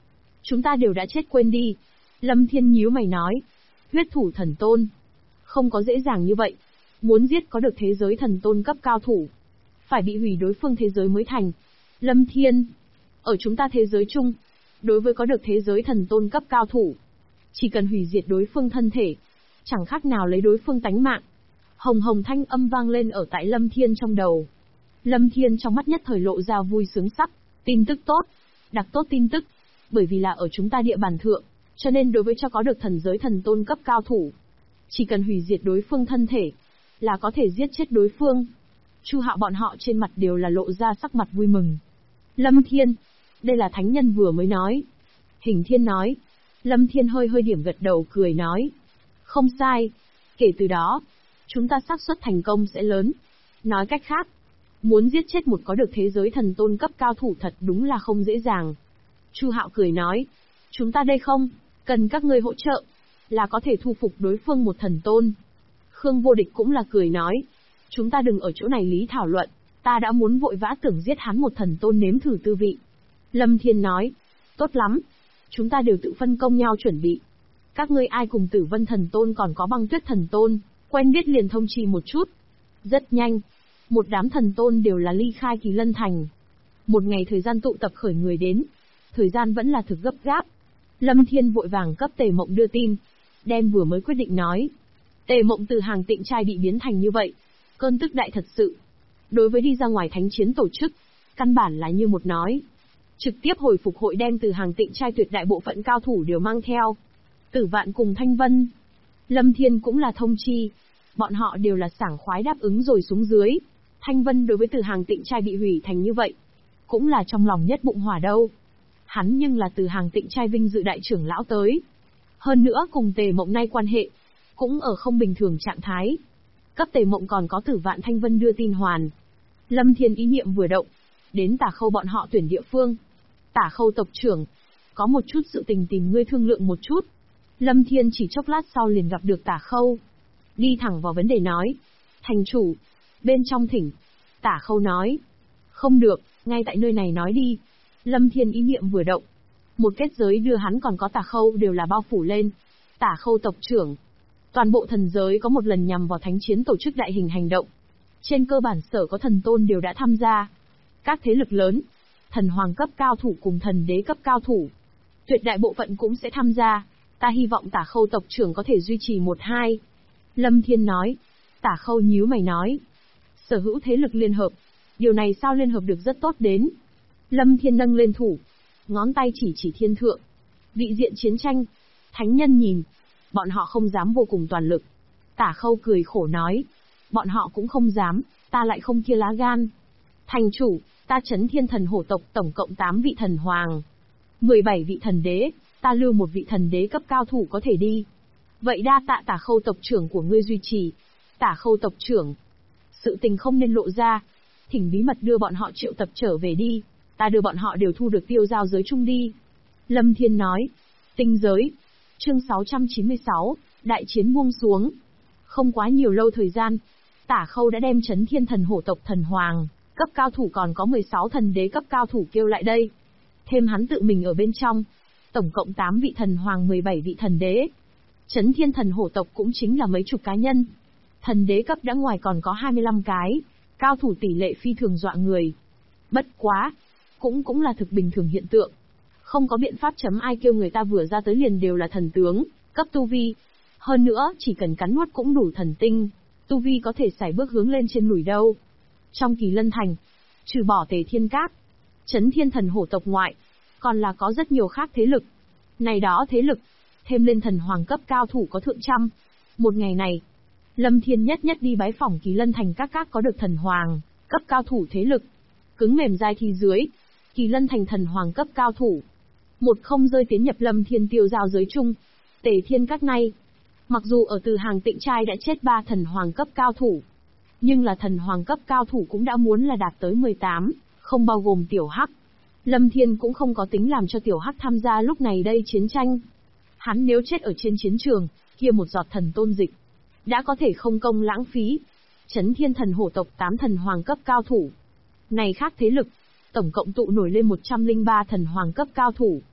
Chúng ta đều đã chết quên đi. Lâm Thiên nhíu mày nói. Huyết thủ thần tôn. Không có dễ dàng như vậy. Muốn giết có được thế giới thần tôn cấp cao thủ. Phải bị hủy đối phương thế giới mới thành. Lâm Thiên. Ở chúng ta thế giới chung. Đối với có được thế giới thần tôn cấp cao thủ. Chỉ cần hủy diệt đối phương thân thể. Chẳng khác nào lấy đối phương tánh mạng. Hồng hồng thanh âm vang lên ở tại Lâm Thiên trong đầu. Lâm Thiên trong mắt nhất thời lộ ra vui sướng sắc. Tin tức tốt. Đặc tốt tin tức. Bởi vì là ở chúng ta địa bàn thượng. Cho nên đối với cho có được thần giới thần tôn cấp cao thủ. Chỉ cần hủy diệt đối phương thân thể. Là có thể giết chết đối phương. Chu Hạo bọn họ trên mặt đều là lộ ra sắc mặt vui mừng. Lâm Thiên. Đây là thánh nhân vừa mới nói. Hình Thiên nói. Lâm Thiên hơi hơi điểm gật đầu cười nói. Không sai. Kể từ đó, chúng ta xác suất thành công sẽ lớn. Nói cách khác, muốn giết chết một có được thế giới thần tôn cấp cao thủ thật đúng là không dễ dàng. Chu Hạo cười nói. Chúng ta đây không, cần các ngươi hỗ trợ, là có thể thu phục đối phương một thần tôn. Khương Vô Địch cũng là cười nói. Chúng ta đừng ở chỗ này lý thảo luận, ta đã muốn vội vã tưởng giết hắn một thần tôn nếm thử tư vị. Lâm Thiên nói. Tốt lắm. Chúng ta đều tự phân công nhau chuẩn bị. Các ngươi ai cùng Tử Vân thần tôn còn có Băng Tuyết thần tôn, quen biết liền thông trì một chút. Rất nhanh. Một đám thần tôn đều là ly khai Kỳ Lân Thành. Một ngày thời gian tụ tập khởi người đến. Thời gian vẫn là thực gấp gáp. Lâm Thiên vội vàng cấp Tề Mộng đưa tin. Đem vừa mới quyết định nói. Tề Mộng từ hàng tịnh trai bị biến thành như vậy. Cơn tức đại thật sự. Đối với đi ra ngoài thánh chiến tổ chức, căn bản là như một nói. Trực tiếp hồi phục hội đem từ hàng tịnh trai tuyệt đại bộ phận cao thủ đều mang theo. Tử Vạn cùng Thanh Vân. Lâm Thiên cũng là thông chi. Bọn họ đều là sảng khoái đáp ứng rồi xuống dưới. Thanh Vân đối với từ hàng tịnh trai bị hủy thành như vậy. Cũng là trong lòng nhất bụng hỏa đâu. Hắn nhưng là từ hàng tịnh trai vinh dự đại trưởng lão tới. Hơn nữa cùng Tề Mộng nay quan hệ. Cũng ở không bình thường trạng thái. Cấp Tề Mộng còn có Tử Vạn Thanh Vân đưa tin hoàn. Lâm Thiên ý niệm vừa động. Đến Tả Khâu bọn họ tuyển địa phương. Tả Khâu tộc trưởng. Có một chút sự tình tìm ngươi thương lượng một chút. Lâm Thiên chỉ chốc lát sau liền gặp được Tả Khâu. Đi thẳng vào vấn đề nói. Thành chủ. Bên trong thỉnh. Tả Khâu nói. Không được, ngay tại nơi này nói đi. Lâm Thiên ý niệm vừa động. Một kết giới đưa hắn còn có Tả Khâu đều là bao phủ lên. Tả Khâu tộc trưởng. Toàn bộ thần giới có một lần nhằm vào thánh chiến tổ chức đại hình hành động. Trên cơ bản sở có thần tôn đều đã tham gia. Các thế lực lớn, thần hoàng cấp cao thủ cùng thần đế cấp cao thủ. Tuyệt đại bộ phận cũng sẽ tham gia. Ta hy vọng Tả Khâu tộc trưởng có thể duy trì 1-2. Lâm Thiên nói. Tả Khâu nhíu mày nói. Sở hữu thế lực liên hợp. Điều này sao liên hợp được rất tốt đến. Lâm Thiên nâng lên thủ. Ngón tay chỉ thiên thượng. Vị diện chiến tranh. Thánh nhân nhìn. Bọn họ không dám vô cùng toàn lực. Tả Khâu cười khổ nói. Bọn họ cũng không dám, ta lại không kia lá gan. Thành chủ, ta Chấn Thiên Thần Hổ tộc tổng cộng 8 vị thần hoàng. 17 vị thần đế, ta lưu một vị thần đế cấp cao thủ có thể đi. Vậy đa tạ Tả Khâu tộc trưởng của ngươi duy trì. Tả Khâu tộc trưởng. Sự tình không nên lộ ra. Thỉnh bí mật đưa bọn họ triệu tập trở về đi. Ta đưa bọn họ đều thu được tiêu giao giới chung đi. Lâm Thiên nói. Tinh giới. Chương 696, đại chiến buông xuống. Không quá nhiều lâu thời gian, Tả Khâu đã đem Chấn Thiên Thần Hổ tộc thần hoàng, cấp cao thủ còn có 16 thần đế cấp cao thủ kêu lại đây. Thêm hắn tự mình ở bên trong, tổng cộng 8 vị thần hoàng 17 vị thần đế. Chấn Thiên Thần Hổ tộc cũng chính là mấy chục cá nhân. Thần đế cấp đã ngoài còn có 25 cái, cao thủ tỷ lệ phi thường dọa người. Bất quá, cũng là thực bình thường hiện tượng. Không có biện pháp chấm ai kêu người ta vừa ra tới liền đều là thần tướng, cấp tu vi. Hơn nữa, chỉ cần cắn nuốt cũng đủ thần tinh, tu vi có thể sải bước hướng lên trên núi đâu. Trong Kỳ Lân Thành, trừ bỏ Tề Thiên Các, Chấn Thiên Thần Hổ tộc ngoại, còn là có rất nhiều khác thế lực. Này đó thế lực, thêm lên thần hoàng cấp cao thủ có thượng trăm. Một ngày này, Lâm Thiên nhất đi bái phỏng Kỳ Lân Thành các có được thần hoàng, cấp cao thủ thế lực. Cứng mềm dai thì dưới, Kỳ Lân Thành thần hoàng cấp cao thủ. Một không rơi tiến nhập Lâm Thiên tiêu giao giới chung. Tề Thiên Các này, mặc dù ở từ hàng tịnh trai đã chết 3 thần hoàng cấp cao thủ, nhưng là thần hoàng cấp cao thủ cũng đã muốn là đạt tới 18, không bao gồm Tiểu Hắc. Lâm Thiên cũng không có tính làm cho Tiểu Hắc tham gia lúc này đây chiến tranh. Hắn nếu chết ở trên chiến trường, kia một giọt thần tôn dịch, đã có thể không công lãng phí. Chấn Thiên Thần Hổ tộc 8 thần hoàng cấp cao thủ. Này khác thế lực, tổng cộng tụ nổi lên 103 thần hoàng cấp cao thủ.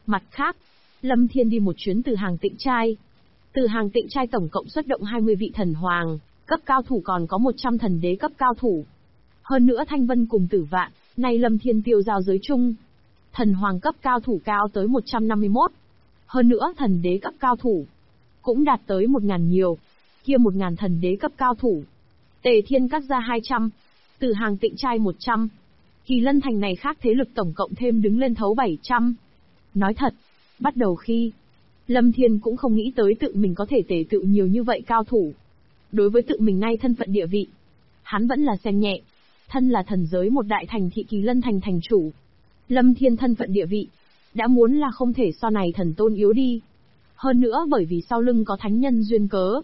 Mặt khác, Lâm Thiên đi một chuyến từ hàng Tịnh Trai. Từ hàng Tịnh Trai tổng cộng xuất động 20 vị thần hoàng, cấp cao thủ còn có 100 thần đế cấp cao thủ. Hơn nữa Thanh Vân cùng Tử Vạn, nay Lâm Thiên tiêu giao giới chung. Thần hoàng cấp cao thủ cao tới 151. Hơn nữa thần đế cấp cao thủ cũng đạt tới 1000 nhiều, kia 1000 thần đế cấp cao thủ. Tề Thiên Các ra 200, Từ hàng Tịnh Trai 100. Kỳ Lân Thành này khác thế lực tổng cộng thêm đứng lên thấu 700. Nói thật, bắt đầu khi Lâm Thiên cũng không nghĩ tới tự mình có thể tề tựu nhiều như vậy cao thủ. Đối với tự mình nay thân phận địa vị, hắn vẫn là xem nhẹ. Thân là thần giới một đại thành thị Kỳ Lân Thành thành chủ, Lâm Thiên thân phận địa vị đã muốn là không thể so này thần tôn yếu đi. Hơn nữa bởi vì sau lưng có thánh nhân duyên cớ,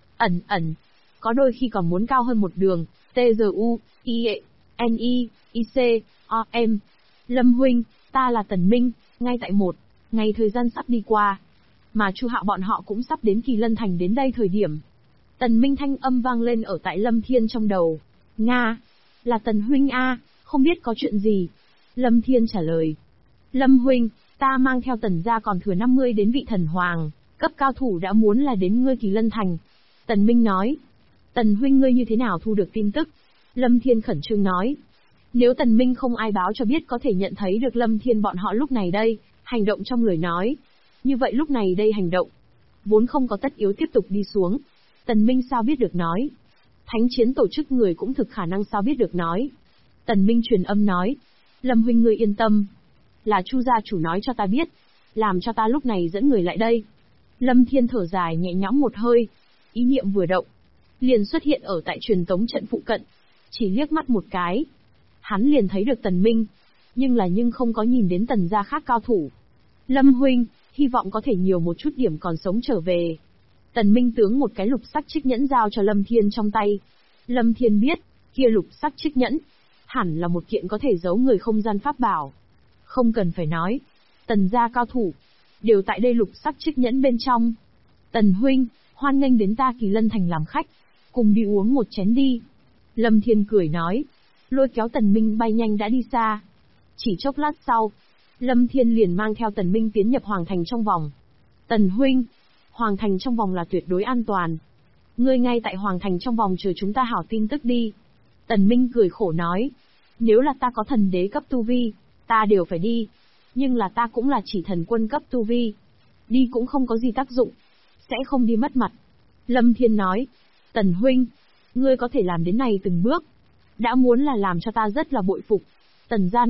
có đôi khi còn muốn cao hơn một đường. TGU, IE, NI, IC, OM. Lâm huynh, ta là Tần Minh, ngay tại một ngày thời gian sắp đi qua, mà Chu Hạo bọn họ cũng sắp đến Kỳ Lân Thành đến đây thời điểm. Tần Minh thanh âm vang lên ở tại Lâm Thiên trong đầu. Nga, là Tần huynh a, không biết có chuyện gì? Lâm Thiên trả lời. Lâm huynh, ta mang theo Tần gia còn thừa 50 đến vị thần hoàng, cấp cao thủ đã muốn là đến ngươi Kỳ Lân Thành. Tần Minh nói. Tần huynh ngươi như thế nào thu được tin tức? Lâm Thiên khẩn trương nói. Nếu Tần Minh không ai báo cho biết có thể nhận thấy được Lâm Thiên bọn họ lúc này đây, hành động trong lời nói. Như vậy lúc này đây hành động, vốn không có tất yếu tiếp tục đi xuống. Tần Minh sao biết được nói? Thánh chiến tổ chức người cũng thực khả năng sao biết được nói? Tần Minh truyền âm nói. Lâm huynh ngươi yên tâm. Là Chu gia chủ nói cho ta biết, làm cho ta lúc này dẫn người lại đây. Lâm Thiên thở dài nhẹ nhõm một hơi. Ý niệm vừa động, liền xuất hiện ở tại truyền tống trận phụ cận. Chỉ liếc mắt một cái, hắn liền thấy được Tần Minh, nhưng không có nhìn đến Tần gia khác cao thủ. Lâm huynh, hy vọng có thể nhiều một chút điểm còn sống trở về. Tần Minh tướng một cái lục sắc trích nhẫn giao cho Lâm Thiên trong tay. Lâm Thiên biết, kia lục sắc trích nhẫn hẳn là một kiện có thể giấu người không gian pháp bảo. Không cần phải nói, Tần gia cao thủ đều tại đây lục sắc trích nhẫn bên trong. Tần huynh, hoan nghênh đến ta Kỳ Lân Thành làm khách, cùng đi uống một chén đi. Lâm Thiên cười nói, lôi kéo Tần Minh bay nhanh đã đi xa. Chỉ chốc lát sau, Lâm Thiên liền mang theo Tần Minh tiến nhập Hoàng Thành trong vòng. Tần huynh, Hoàng Thành trong vòng là tuyệt đối an toàn. Ngươi ngay tại Hoàng Thành trong vòng chờ chúng ta hảo tin tức đi. Tần Minh cười khổ nói, nếu là ta có thần đế cấp tu vi, ta đều phải đi. Nhưng là ta cũng là chỉ thần quân cấp tu vi. Đi cũng không có gì tác dụng, sẽ không đi mất mặt. Lâm Thiên nói, Tần huynh, ngươi có thể làm đến này từng bước, đã muốn là làm cho ta rất là bội phục. Tần gia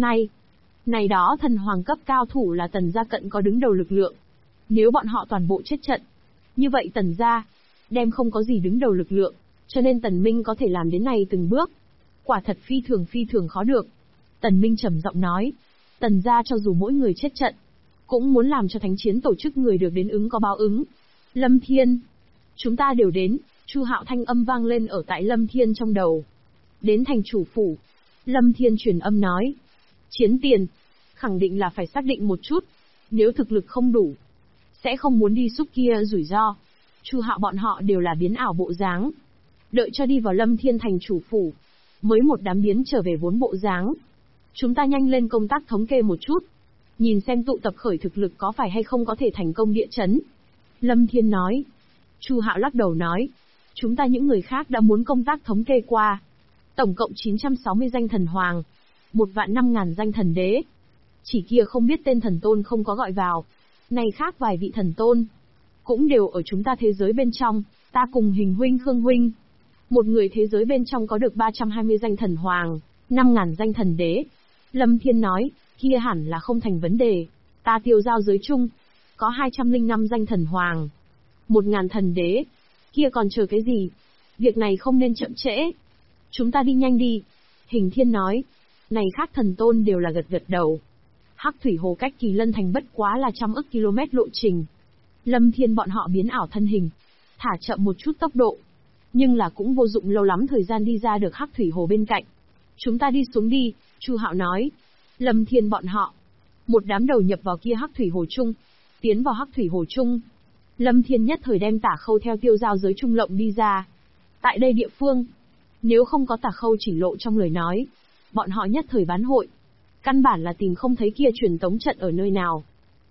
này đó thần hoàng cấp cao thủ là Tần gia cận có đứng đầu lực lượng. Nếu bọn họ toàn bộ chết trận, như vậy Tần gia đem không có gì đứng đầu lực lượng, cho nên Tần Minh có thể làm đến này từng bước, quả thật phi thường khó được. Tần Minh trầm giọng nói, Tần gia cho dù mỗi người chết trận, cũng muốn làm cho thánh chiến tổ chức người được đến ứng có báo ứng. Lâm Thiên, chúng ta đều đến. Chu Hạo thanh âm vang lên ở tại Lâm Thiên trong đầu. Đến thành chủ phủ, Lâm Thiên truyền âm nói, chiến tiền, khẳng định là phải xác định một chút, nếu thực lực không đủ, sẽ không muốn đi xúc kia rủi ro. Chu Hạo bọn họ đều là biến ảo bộ dáng. Đợi cho đi vào Lâm Thiên thành chủ phủ, mới một đám biến trở về vốn bộ dáng. Chúng ta nhanh lên công tác thống kê một chút, nhìn xem tụ tập khởi thực lực có phải hay không có thể thành công địa chấn. Lâm Thiên nói. Chu Hạo lắc đầu nói, chúng ta những người khác đã muốn công tác thống kê qua. Tổng cộng 960 danh thần hoàng, 1.500.000 danh thần đế. Chỉ kia không biết tên thần tôn không có gọi vào. Này khác vài vị thần tôn, cũng đều ở chúng ta thế giới bên trong, ta cùng Hình huynh Khương huynh. Một người thế giới bên trong có được 320 danh thần hoàng, 5.000 danh thần đế. Lâm Thiên nói, kia hẳn là không thành vấn đề. Ta tiêu giao giới chung, có 205 danh thần hoàng, 1.000 thần đế. Kia còn chờ cái gì? Việc này không nên chậm trễ. Chúng ta đi nhanh đi. Hình Thiên nói. Này khác thần tôn đều là gật đầu. Hắc thủy hồ cách Kỳ Lân Thành bất quá là 100 ức km lộ trình. Lâm Thiên bọn họ biến ảo thân hình, thả chậm một chút tốc độ, nhưng là cũng vô dụng lâu lắm thời gian đi ra được Hắc thủy hồ bên cạnh. Chúng ta đi xuống đi, Chu Hạo nói. Lâm Thiên bọn họ, một đám đầu nhập vào kia Hắc thủy hồ chung, tiến vào Hắc thủy hồ chung. Lâm Thiên nhất thời đem Tả Khâu theo tiêu giao giới trung lộng đi ra. Tại đây địa phương, nếu không có Tả Khâu chỉ lộ trong lời nói, bọn họ nhất thời bán hội. Căn bản là tìm không thấy kia truyền tống trận ở nơi nào.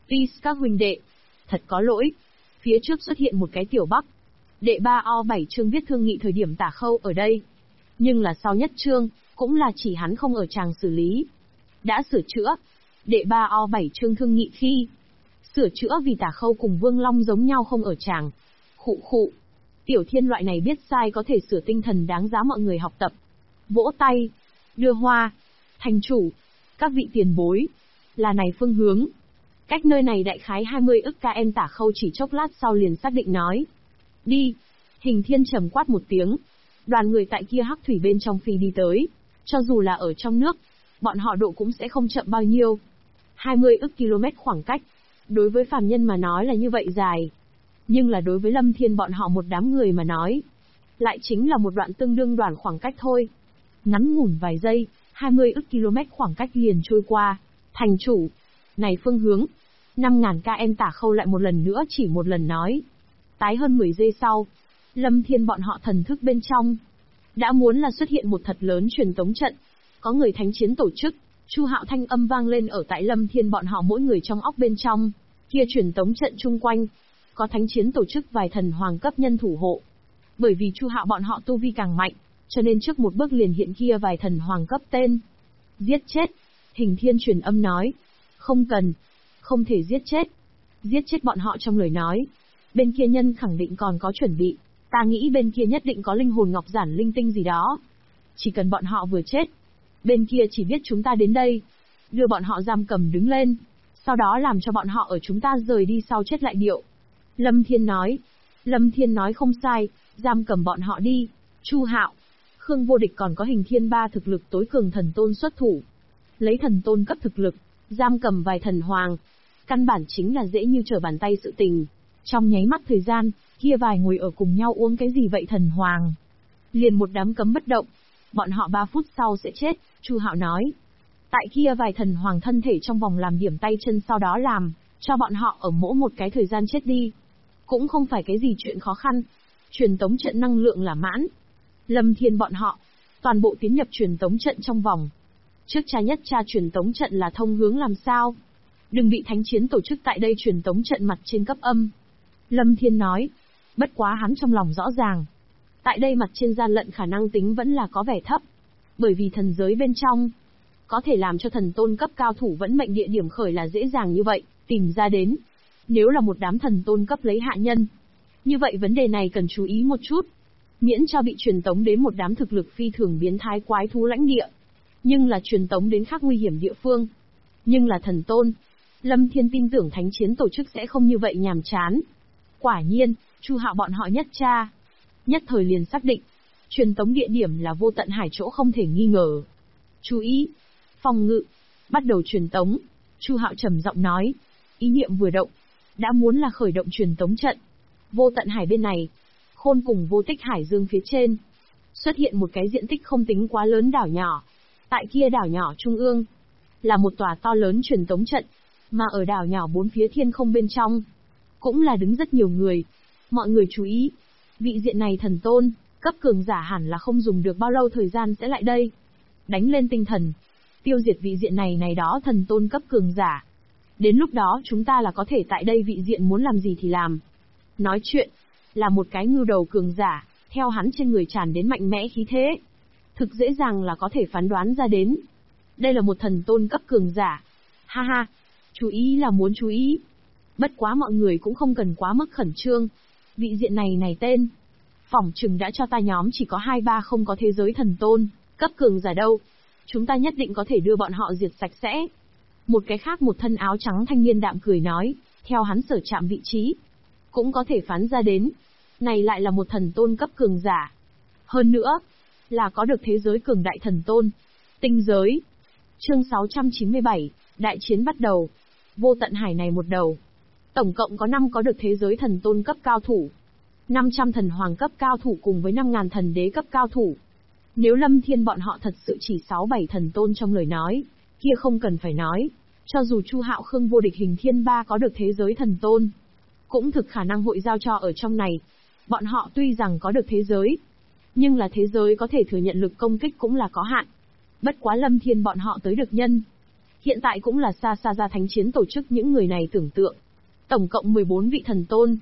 Peace các huynh đệ. Thật có lỗi. Phía trước xuất hiện một cái tiểu bắc. Đệ 3O7 chương viết thương nghị thời điểm Tả Khâu ở đây. Nhưng là sau nhất chương, cũng là chỉ hắn không ở tràng xử lý. Đã sửa chữa. Đệ 3O7 chương thương nghị khi sửa chữa vì Tả Khâu cùng Vương Long giống nhau không ở tràng. Khụ khụ. Tiểu Thiên loại này biết sai có thể sửa tinh thần đáng giá mọi người học tập. Vỗ tay. Đưa hoa. Thành chủ. Các vị tiền bối. Là này phương hướng. Cách nơi này đại khái 20 ức km. Tả Khâu chỉ chốc lát sau liền xác định nói. Đi. Hình Thiên trầm quát một tiếng. Đoàn người tại kia hắc thủy bên trong phi đi tới. Cho dù là ở trong nước, bọn họ độ cũng sẽ không chậm bao nhiêu. 20 ức km khoảng cách. Đối với phàm nhân mà nói là như vậy dài. Nhưng là đối với Lâm Thiên bọn họ một đám người mà nói, lại chính là một đoạn tương đương đoạn khoảng cách thôi. Ngắn ngủn vài giây, 20 ức km khoảng cách liền trôi qua. Thành chủ. Này phương hướng. 5.000 km. Tả Khâu lại một lần nữa chỉ một lần nói. Tái hơn 10 giây sau, Lâm Thiên bọn họ thần thức bên trong đã muốn là xuất hiện một thật lớn truyền tống trận. Có người thánh chiến tổ chức, Chu Hạo thanh âm vang lên ở tại Lâm Thiên bọn họ mỗi người trong óc bên trong. Kia truyền tống trận chung quanh, có thánh chiến tổ chức vài thần hoàng cấp nhân thủ hộ. Bởi vì Chu Hạo bọn họ tu vi càng mạnh, cho nên trước một bước liền hiện kia vài thần hoàng cấp tên. Giết chết. Hình Thiên truyền âm nói. Không cần. Không thể giết chết. Giết chết bọn họ trong lời nói. Bên kia nhân khẳng định còn có chuẩn bị. Ta nghĩ bên kia nhất định có linh hồn ngọc giản linh tinh gì đó. Chỉ cần bọn họ vừa chết, bên kia chỉ biết chúng ta đến đây. Đưa bọn họ giam cầm đứng lên. Sau đó làm cho bọn họ ở chúng ta rời đi sau chết lại điệu. Lâm Thiên nói. Lâm Thiên nói không sai, giam cầm bọn họ đi. Chu Hạo, Khương Vô Địch còn có Hình Thiên ba thực lực tối cường thần tôn xuất thủ. Lấy thần tôn cấp thực lực, giam cầm vài thần hoàng. Căn bản chính là dễ như trở bàn tay sự tình. Trong nháy mắt thời gian, kia vài ngồi ở cùng nhau uống cái gì vậy thần hoàng. Liền một đám cấm bất động. Bọn họ 3 phút sau sẽ chết, Chu Hạo nói. Tại kia vài thần hoàng thân thể trong vòng làm điểm tay chân sau đó làm, cho bọn họ ở mỗi một cái thời gian chết đi. Cũng không phải cái gì chuyện khó khăn. Truyền tống trận năng lượng là mãn. Lâm Thiên bọn họ, toàn bộ tiến nhập truyền tống trận trong vòng. Trước cha nhất cha truyền tống trận là thông hướng làm sao? Đừng bị thánh chiến tổ chức tại đây truyền tống trận mặt trên cấp âm. Lâm Thiên nói. Bất quá hắn trong lòng rõ ràng. Tại đây mặt trên gian lận khả năng tính vẫn là có vẻ thấp. Bởi vì thần giới bên trong, có thể làm cho thần tôn cấp cao thủ vẫn mệnh địa điểm khởi là dễ dàng như vậy, tìm ra đến. Nếu là một đám thần tôn cấp lấy hạ nhân, như vậy vấn đề này cần chú ý một chút. Miễn cho bị truyền tống đến một đám thực lực phi thường biến thái quái thú lãnh địa. Nhưng là truyền tống đến khác nguy hiểm địa phương. Nhưng là thần tôn. Lâm Thiên tin tưởng thánh chiến tổ chức sẽ không như vậy nhàm chán. Quả nhiên, Chu Hạo bọn họ nhất tra. Nhất thời liền xác định. Truyền tống địa điểm là vô tận hải chỗ không thể nghi ngờ. Chú ý. Phòng ngự. Bắt đầu truyền tống. Chu Hạo trầm giọng nói. Ý niệm vừa động. Đã muốn là khởi động truyền tống trận. Vô tận hải bên này. Khôn cùng vô tích hải dương phía trên. Xuất hiện một cái diện tích không tính quá lớn đảo nhỏ. Tại kia đảo nhỏ trung ương. Là một tòa to lớn truyền tống trận. Mà ở đảo nhỏ bốn phía thiên không bên trong. Cũng là đứng rất nhiều người. Mọi người chú ý. Vị diện này thần tôn, cấp cường giả hẳn là không dùng được bao lâu thời gian sẽ lại đây. Đánh lên tinh thần. Tiêu diệt vị diện này đó thần tôn cấp cường giả. Đến lúc đó chúng ta là có thể tại đây vị diện muốn làm gì thì làm. Nói chuyện. Là một cái ngưu đầu cường giả, theo hắn trên người tràn đến mạnh mẽ khí thế. Thực dễ dàng là có thể phán đoán ra đến. Đây là một thần tôn cấp cường giả. Ha ha. Chú ý là muốn chú ý. Bất quá mọi người cũng không cần quá mức khẩn trương. Vị diện này tên. Phỏng chừng đã cho ta nhóm chỉ có 2-3 không có thế giới thần tôn, cấp cường giả đâu. Chúng ta nhất định có thể đưa bọn họ diệt sạch sẽ. Một cái khác một thân áo trắng thanh niên đạm cười nói, theo hắn sở chạm vị trí. Cũng có thể phán ra đến. Này lại là một thần tôn cấp cường giả. Hơn nữa, là có được thế giới cường đại thần tôn. Tinh giới. Chương 697, đại chiến bắt đầu. Vô tận hải này một đầu. Tổng cộng có 5 có được thế giới thần tôn cấp cao thủ. 500 thần hoàng cấp cao thủ cùng với 5.000 thần đế cấp cao thủ. Nếu Lâm Thiên bọn họ thật sự chỉ 6-7 thần tôn trong lời nói, kia không cần phải nói. Cho dù Chu Hạo Khương Vô Địch Hình Thiên ba có được thế giới thần tôn, cũng thực khả năng hội giao cho ở trong này. Bọn họ tuy rằng có được thế giới, nhưng là thế giới có thể thừa nhận lực công kích cũng là có hạn. Bất quá Lâm Thiên bọn họ tới được nhân hiện tại cũng là xa xa ra thánh chiến tổ chức những người này tưởng tượng. Tổng cộng 14 vị thần tôn,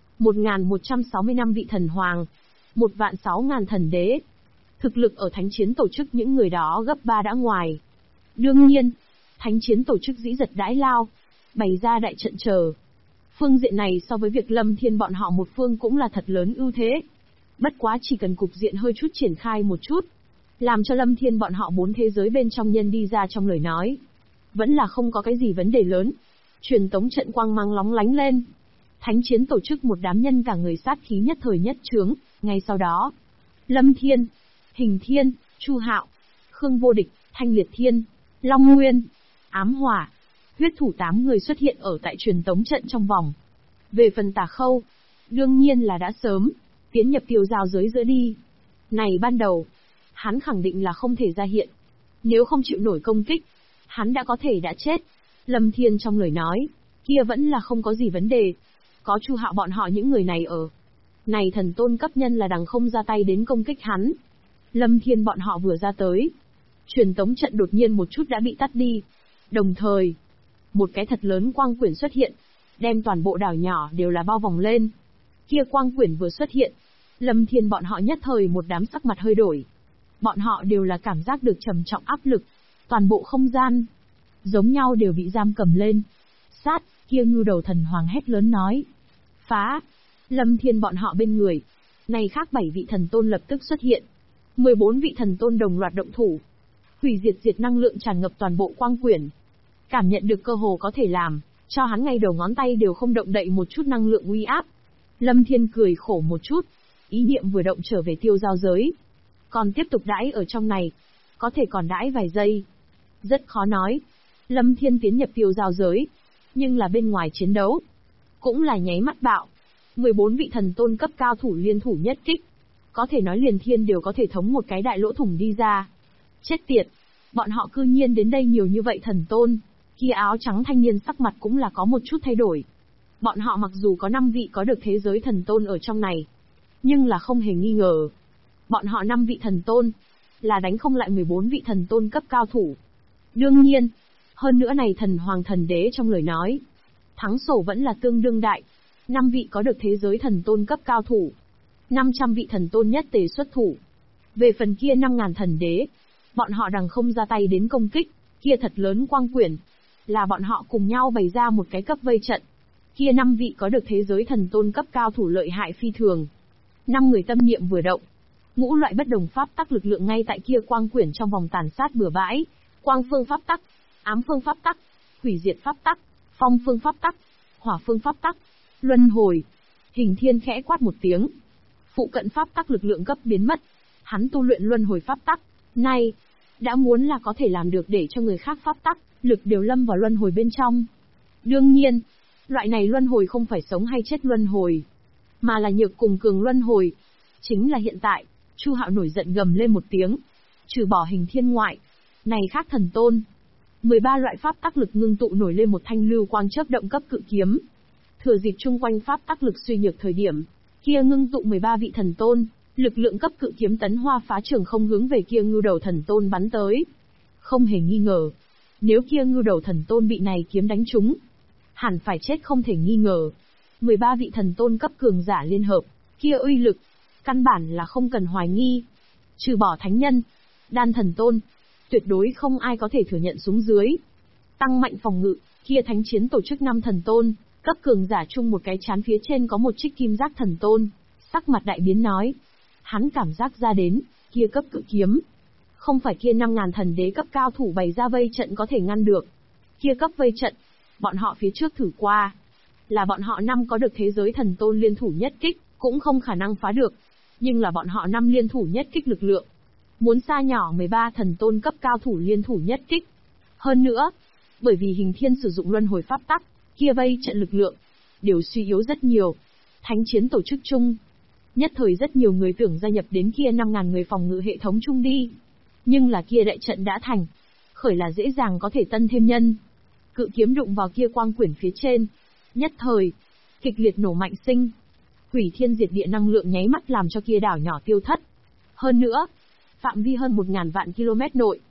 1.165 vị thần hoàng, 1.006.000 thần đế. Thực lực ở thánh chiến tổ chức những người đó gấp 3 đã ngoài. Đương nhiên, thánh chiến tổ chức dĩ giật đãi lao, bày ra đại trận chờ. Phương diện này so với việc Lâm Thiên bọn họ một phương cũng là thật lớn ưu thế. Bất quá chỉ cần cục diện hơi chút triển khai một chút, làm cho Lâm Thiên bọn họ 4 thế giới bên trong nhân đi ra trong lời nói. Vẫn là không có cái gì vấn đề lớn. Truyền tống trận quang mang lóng lánh lên. Thánh chiến tổ chức một đám nhân cả người sát khí nhất thời nhất chướng, ngay sau đó. Lâm Thiên, Hình Thiên, Chu Hạo, Khương Vô Địch, Thanh Liệt Thiên, Long Nguyên, Ám Hỏa, Huyết Thủ 8 người xuất hiện ở tại truyền tống trận trong vòng. Về phần Tà Khâu, đương nhiên là đã sớm tiến nhập tiêu giao giới giữa đi. Này ban đầu, hắn khẳng định là không thể ra hiện. Nếu không chịu nổi công kích, hắn đã có thể đã chết. Lâm Thiên trong lời nói, kia vẫn là không có gì vấn đề. Có Chu Hạo bọn họ những người này ở. Này thần tôn cấp nhân là đằng không ra tay đến công kích hắn. Lâm Thiên bọn họ vừa ra tới, truyền tống trận đột nhiên một chút đã bị tắt đi. Đồng thời, một cái thật lớn quang quyển xuất hiện, đem toàn bộ đảo nhỏ đều là bao vòng lên. Kia quang quyển vừa xuất hiện, Lâm Thiên bọn họ nhất thời một đám sắc mặt hơi đổi. Bọn họ đều là cảm giác được trầm trọng áp lực, toàn bộ không gian giống nhau đều bị giam cầm lên. Sát, kia ngưu đầu thần hoàng hét lớn nói. Phá! Lâm Thiên bọn họ bên người, này khác 7 vị thần tôn lập tức xuất hiện. 14 vị thần tôn đồng loạt động thủ. Hủy diệt năng lượng tràn ngập toàn bộ quang quyển. Cảm nhận được cơ hồ có thể làm, cho hắn ngay đầu ngón tay đều không động đậy một chút năng lượng uy áp. Lâm Thiên cười khổ một chút, ý niệm vừa động trở về tiêu giao giới. Còn tiếp tục đãi ở trong này, có thể còn đãi vài giây. Rất khó nói. Lâm Thiên tiến nhập tiêu giao giới, nhưng là bên ngoài chiến đấu. Cũng là nháy mắt bạo. 14 vị thần tôn cấp cao thủ liên thủ nhất kích. Có thể nói liền thiên đều có thể thống một cái đại lỗ thủng đi ra. Chết tiệt, bọn họ cư nhiên đến đây nhiều như vậy thần tôn. Kia áo trắng thanh niên sắc mặt cũng là có một chút thay đổi. Bọn họ mặc dù có 5 vị có được thế giới thần tôn ở trong này, nhưng là không hề nghi ngờ. Bọn họ 5 vị thần tôn, là đánh không lại 14 vị thần tôn cấp cao thủ. Đương nhiên, hơn nữa này thần hoàng thần đế trong lời nói, thắng sổ vẫn là tương đương đại. 5 vị có được thế giới thần tôn cấp cao thủ, 500 vị thần tôn nhất tề xuất thủ. Về phần kia 5.000 thần đế, bọn họ đằng không ra tay đến công kích, kia thật lớn quang quyển, là bọn họ cùng nhau bày ra một cái cấp vây trận. Kia 5 vị có được thế giới thần tôn cấp cao thủ lợi hại phi thường. 5 người tâm niệm vừa động, ngũ loại bất đồng pháp tắc lực lượng ngay tại kia quang quyển trong vòng tàn sát bừa bãi. Quang phương pháp tắc, ám phương pháp tắc, hủy diệt pháp tắc, phong phương pháp tắc, hỏa phương pháp tắc, luân hồi. Hình Thiên khẽ quát một tiếng. Phụ cận pháp tắc lực lượng cấp biến mất. Hắn tu luyện luân hồi pháp tắc, nay đã muốn là có thể làm được để cho người khác pháp tắc lực đều lâm vào luân hồi bên trong. Đương nhiên, loại này luân hồi không phải sống hay chết luân hồi, mà là nhược cùng cường luân hồi. Chính là hiện tại, Chu Hạo nổi giận gầm lên một tiếng, trừ bỏ Hình Thiên ngoại, này khác thần tôn. 13 loại pháp tắc lực ngưng tụ nổi lên một thanh lưu quang chớp động cấp cự kiếm. Thừa dịp chung quanh pháp tắc lực suy nhược thời điểm, kia ngưng tụ 13 vị thần tôn, lực lượng cấp cự kiếm tấn hoa phá trường không hướng về kia ngưu đầu thần tôn bắn tới. Không hề nghi ngờ, nếu kia ngưu đầu thần tôn bị này kiếm đánh trúng, hẳn phải chết không thể nghi ngờ. 13 vị thần tôn cấp cường giả liên hợp, kia uy lực, căn bản là không cần hoài nghi. Trừ bỏ thánh nhân, đan thần tôn, tuyệt đối không ai có thể thừa nhận xuống dưới. Tăng mạnh phòng ngự, kia thánh chiến tổ chức 5 thần tôn, cấp cường giả chung một cái chán phía trên có một trích kim giác thần tôn, sắc mặt đại biến nói. Hắn cảm giác ra đến, kia cấp cự kiếm, không phải kia 5.000 thần đế cấp cao thủ bày ra vây trận có thể ngăn được. Kia cấp vây trận, bọn họ phía trước thử qua, là bọn họ 5 có được thế giới thần tôn liên thủ nhất kích, cũng không khả năng phá được. Nhưng là bọn họ 5 liên thủ nhất kích lực lượng, muốn xa nhỏ 13 thần tôn cấp cao thủ liên thủ nhất kích. Hơn nữa, bởi vì Hình Thiên sử dụng luân hồi pháp tắc, kia vây trận lực lượng đều suy yếu rất nhiều. Thánh chiến tổ chức chung, nhất thời rất nhiều người tưởng gia nhập đến kia 5.000 người phòng ngự hệ thống chung đi. Nhưng là kia đại trận đã thành, khởi là dễ dàng có thể tân thêm nhân. Cự kiếm đụng vào kia quang quyển phía trên, nhất thời kịch liệt nổ mạnh sinh, hủy thiên diệt địa năng lượng nháy mắt làm cho kia đảo nhỏ tiêu thất. Hơn nữa, phạm vi hơn 1.000 vạn km nội,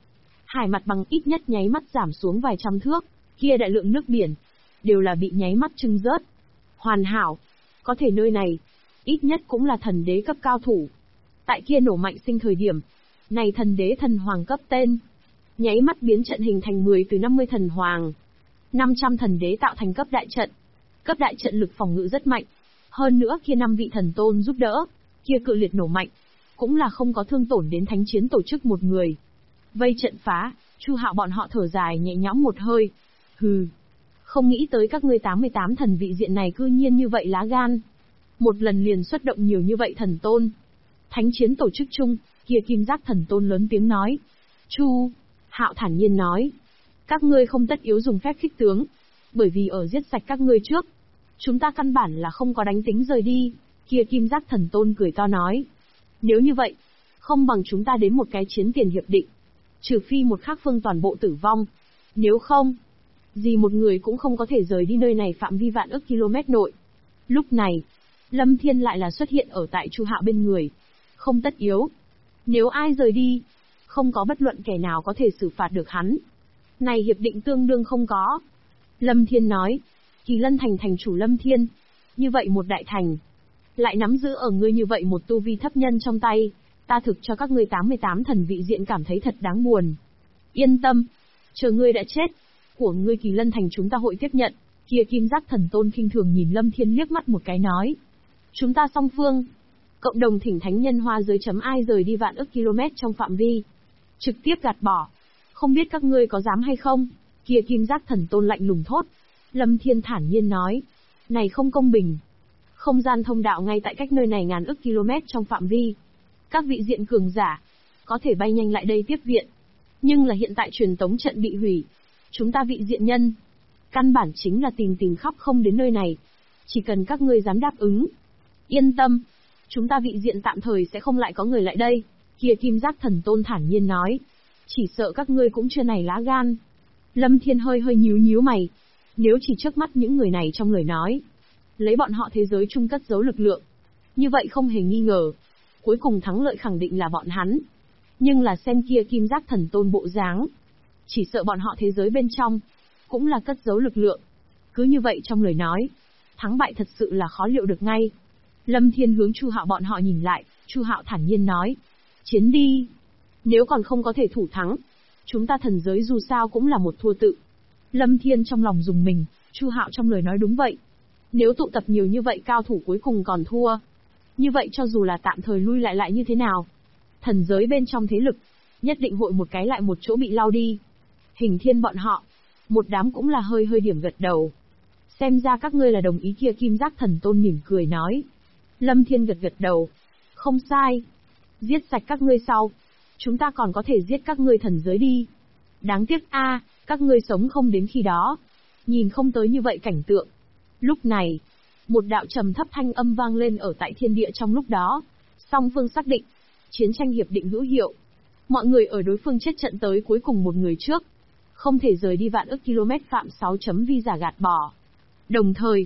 Hải mặt bằng ít nhất nháy mắt giảm xuống vài trăm thước, kia đại lượng nước biển, đều là bị nháy mắt trưng rớt. Hoàn hảo, có thể nơi này, ít nhất cũng là thần đế cấp cao thủ. Tại kia nổ mạnh sinh thời điểm, này thần đế thần hoàng cấp tên, nháy mắt biến trận hình thành 10 từ 50 thần hoàng. 500 thần đế tạo thành cấp đại trận. Cấp đại trận lực phòng ngự rất mạnh. Hơn nữa kia 5 vị thần tôn giúp đỡ, kia cự liệt nổ mạnh, cũng là không có thương tổn đến thánh chiến tổ chức một người. Vây trận phá, Chu Hạo bọn họ thở dài nhẹ nhõm một hơi. Hừ, không nghĩ tới các ngươi 88 thần vị diện này cư nhiên như vậy lá gan. Một lần liền xuất động nhiều như vậy thần tôn. Thánh chiến tổ chức chung, kia kim giác thần tôn lớn tiếng nói. Chu Hạo thản nhiên nói. Các ngươi không tất yếu dùng phép khích tướng. Bởi vì ở giết sạch các ngươi trước, chúng ta căn bản là không có đánh tính rời đi. Kia kim giác thần tôn cười to nói. Nếu như vậy, không bằng chúng ta đến một cái chiến tiền hiệp định. Trừ phi một khắc phương toàn bộ tử vong. Nếu không, gì một người cũng không có thể rời đi nơi này phạm vi vạn ức km nội. Lúc này, Lâm Thiên lại là xuất hiện ở tại Chu Hạo bên người. Không tất yếu. Nếu ai rời đi, không có bất luận kẻ nào có thể xử phạt được hắn. Này hiệp định tương đương không có. Lâm Thiên nói. Kỳ Lân thành thành chủ Lâm Thiên. Như vậy một đại thành, lại nắm giữ ở ngươi như vậy một tu vi thấp nhân trong tay, ta thực cho các ngươi 88 thần vị diện cảm thấy thật đáng buồn. Yên tâm, chờ ngươi đã chết, của ngươi Kỳ Lân thành chúng ta hội tiếp nhận. Kia kim giác thần tôn khinh thường nhìn Lâm Thiên liếc mắt một cái nói. Chúng ta song phương, cộng đồng thỉnh thánh nhân hoa giới chấm ai rời đi vạn ức km trong phạm vi. Trực tiếp gạt bỏ. Không biết các ngươi có dám hay không? Kia kim giác thần tôn lạnh lùng thốt. Lâm Thiên thản nhiên nói. Này không công bình. Không gian thông đạo ngay tại cách nơi này ngàn ức km trong phạm vi. Các vị diện cường giả, có thể bay nhanh lại đây tiếp viện. Nhưng là hiện tại truyền tống trận bị hủy. Chúng ta vị diện nhân, căn bản chính là tìm khắp không đến nơi này. Chỉ cần các ngươi dám đáp ứng. Yên tâm, chúng ta vị diện tạm thời sẽ không lại có người lại đây. Kia kim giác thần tôn thản nhiên nói. Chỉ sợ các ngươi cũng chưa này lá gan. Lâm Thiên hơi nhíu mày. Nếu chỉ trước mắt những người này trong lời nói, lấy bọn họ thế giới chung cất giấu lực lượng, như vậy không hề nghi ngờ, cuối cùng thắng lợi khẳng định là bọn hắn. Nhưng là xem kia kim giác thần tôn bộ dáng, chỉ sợ bọn họ thế giới bên trong cũng là cất giấu lực lượng. Cứ như vậy trong lời nói, thắng bại thật sự là khó liệu được ngay. Lâm Thiên hướng Chu Hạo bọn họ nhìn lại, Chu Hạo thản nhiên nói: "Chiến đi. Nếu còn không có thể thủ thắng, chúng ta thần giới dù sao cũng là một thua tự." Lâm Thiên trong lòng dùng mình, Chu Hạo trong lời nói đúng vậy. Nếu tụ tập nhiều như vậy cao thủ cuối cùng còn thua, như vậy cho dù là tạm thời lui lại như thế nào, thần giới bên trong thế lực, nhất định hội một cái lại một chỗ bị lao đi. Hình Thiên bọn họ, một đám cũng là hơi điểm gật đầu. Xem ra các ngươi là đồng ý. Kia kim giác thần tôn mỉm cười nói. Lâm Thiên gật đầu. Không sai. Giết sạch các ngươi sau, chúng ta còn có thể giết các ngươi thần giới đi. Đáng tiếc các ngươi sống không đến khi đó. Nhìn không tới như vậy cảnh tượng. Lúc này, một đạo trầm thấp thanh âm vang lên ở tại thiên địa trong lúc đó. Song phương xác định, chiến tranh hiệp định hữu hiệu. Mọi người ở đối phương chết trận tới cuối cùng một người trước, không thể rời đi vạn ức km phạm 6 chấm vi giả gạt bỏ. Đồng thời,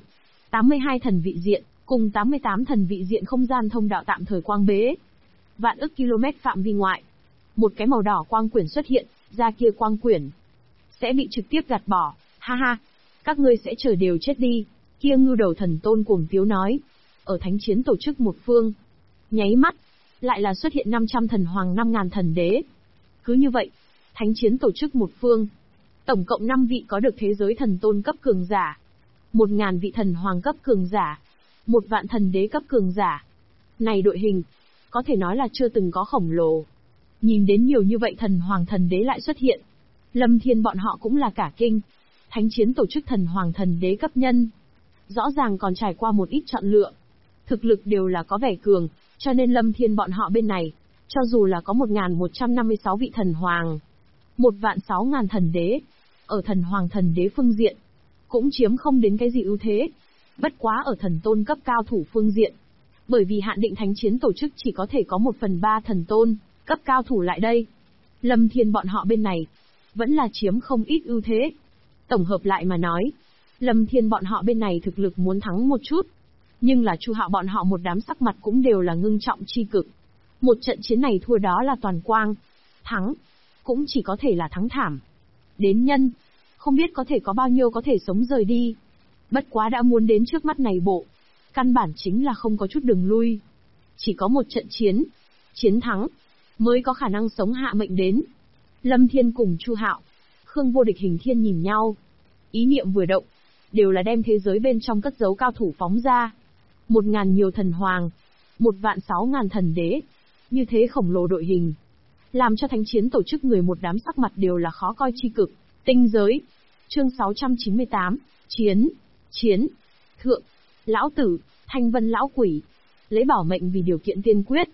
82 thần vị diện, cùng 88 thần vị diện không gian thông đạo tạm thời quang bế. Vạn ức km phạm vi ngoại, một cái màu đỏ quang quyển xuất hiện, ra kia quang quyển sẽ bị trực tiếp gạt bỏ. Ha ha, các ngươi sẽ chờ đều chết đi. Kia ngưu đầu thần tôn cuồng tiếu nói. Ở thánh chiến tổ chức một phương, nháy mắt, lại là xuất hiện 500 thần hoàng 5.000 thần đế. Cứ như vậy, thánh chiến tổ chức một phương, tổng cộng 5 vị có được thế giới thần tôn cấp cường giả, 1.000 vị thần hoàng cấp cường giả, 1 vạn thần đế cấp cường giả. Này đội hình, có thể nói là chưa từng có khổng lồ. Nhìn đến nhiều như vậy thần hoàng thần đế lại xuất hiện, Lâm Thiên bọn họ cũng là cả kinh. Thánh chiến tổ chức thần hoàng thần đế cấp nhân, rõ ràng còn trải qua một ít chọn lựa. Thực lực đều là có vẻ cường, cho nên Lâm Thiên bọn họ bên này, cho dù là có 1.156 vị thần hoàng, 1.600.000 thần đế, ở thần hoàng thần đế phương diện, cũng chiếm không đến cái gì ưu thế. Bất quá ở thần tôn cấp cao thủ phương diện, bởi vì hạn định thánh chiến tổ chức chỉ có thể có 1/3 thần tôn cấp cao thủ lại đây, Lâm Thiên bọn họ bên này, vẫn là chiếm không ít ưu thế. Tổng hợp lại mà nói, Lâm Thiên bọn họ bên này thực lực muốn thắng một chút, nhưng là Chu Hạo bọn họ một đám sắc mặt cũng đều là ngưng trọng chi cực. Một trận chiến này thua đó là toàn quang. Thắng. cũng chỉ có thể là thắng thảm. Đến nhân, không biết có thể có bao nhiêu có thể sống rời đi. Bất quá đã muốn đến trước mắt này bộ, căn bản chính là không có chút đường lui. Chỉ có một trận chiến, chiến thắng, mới có khả năng sống hạ mệnh đến. Lâm Thiên cùng Chu Hạo, Khương Vô Địch Hình Thiên nhìn nhau. Ý niệm vừa động, đều là đem thế giới bên trong cất giấu cao thủ phóng ra. 1000 nhiều thần hoàng, 16000 thần đế. Như thế khổng lồ đội hình, làm cho thánh chiến tổ chức người một đám sắc mặt đều là khó coi chi cực. Tinh giới. Chương 698, Chiến. Thượng. Lão tử, Thanh Vân lão quỷ. Lấy bảo mệnh vì điều kiện tiên quyết.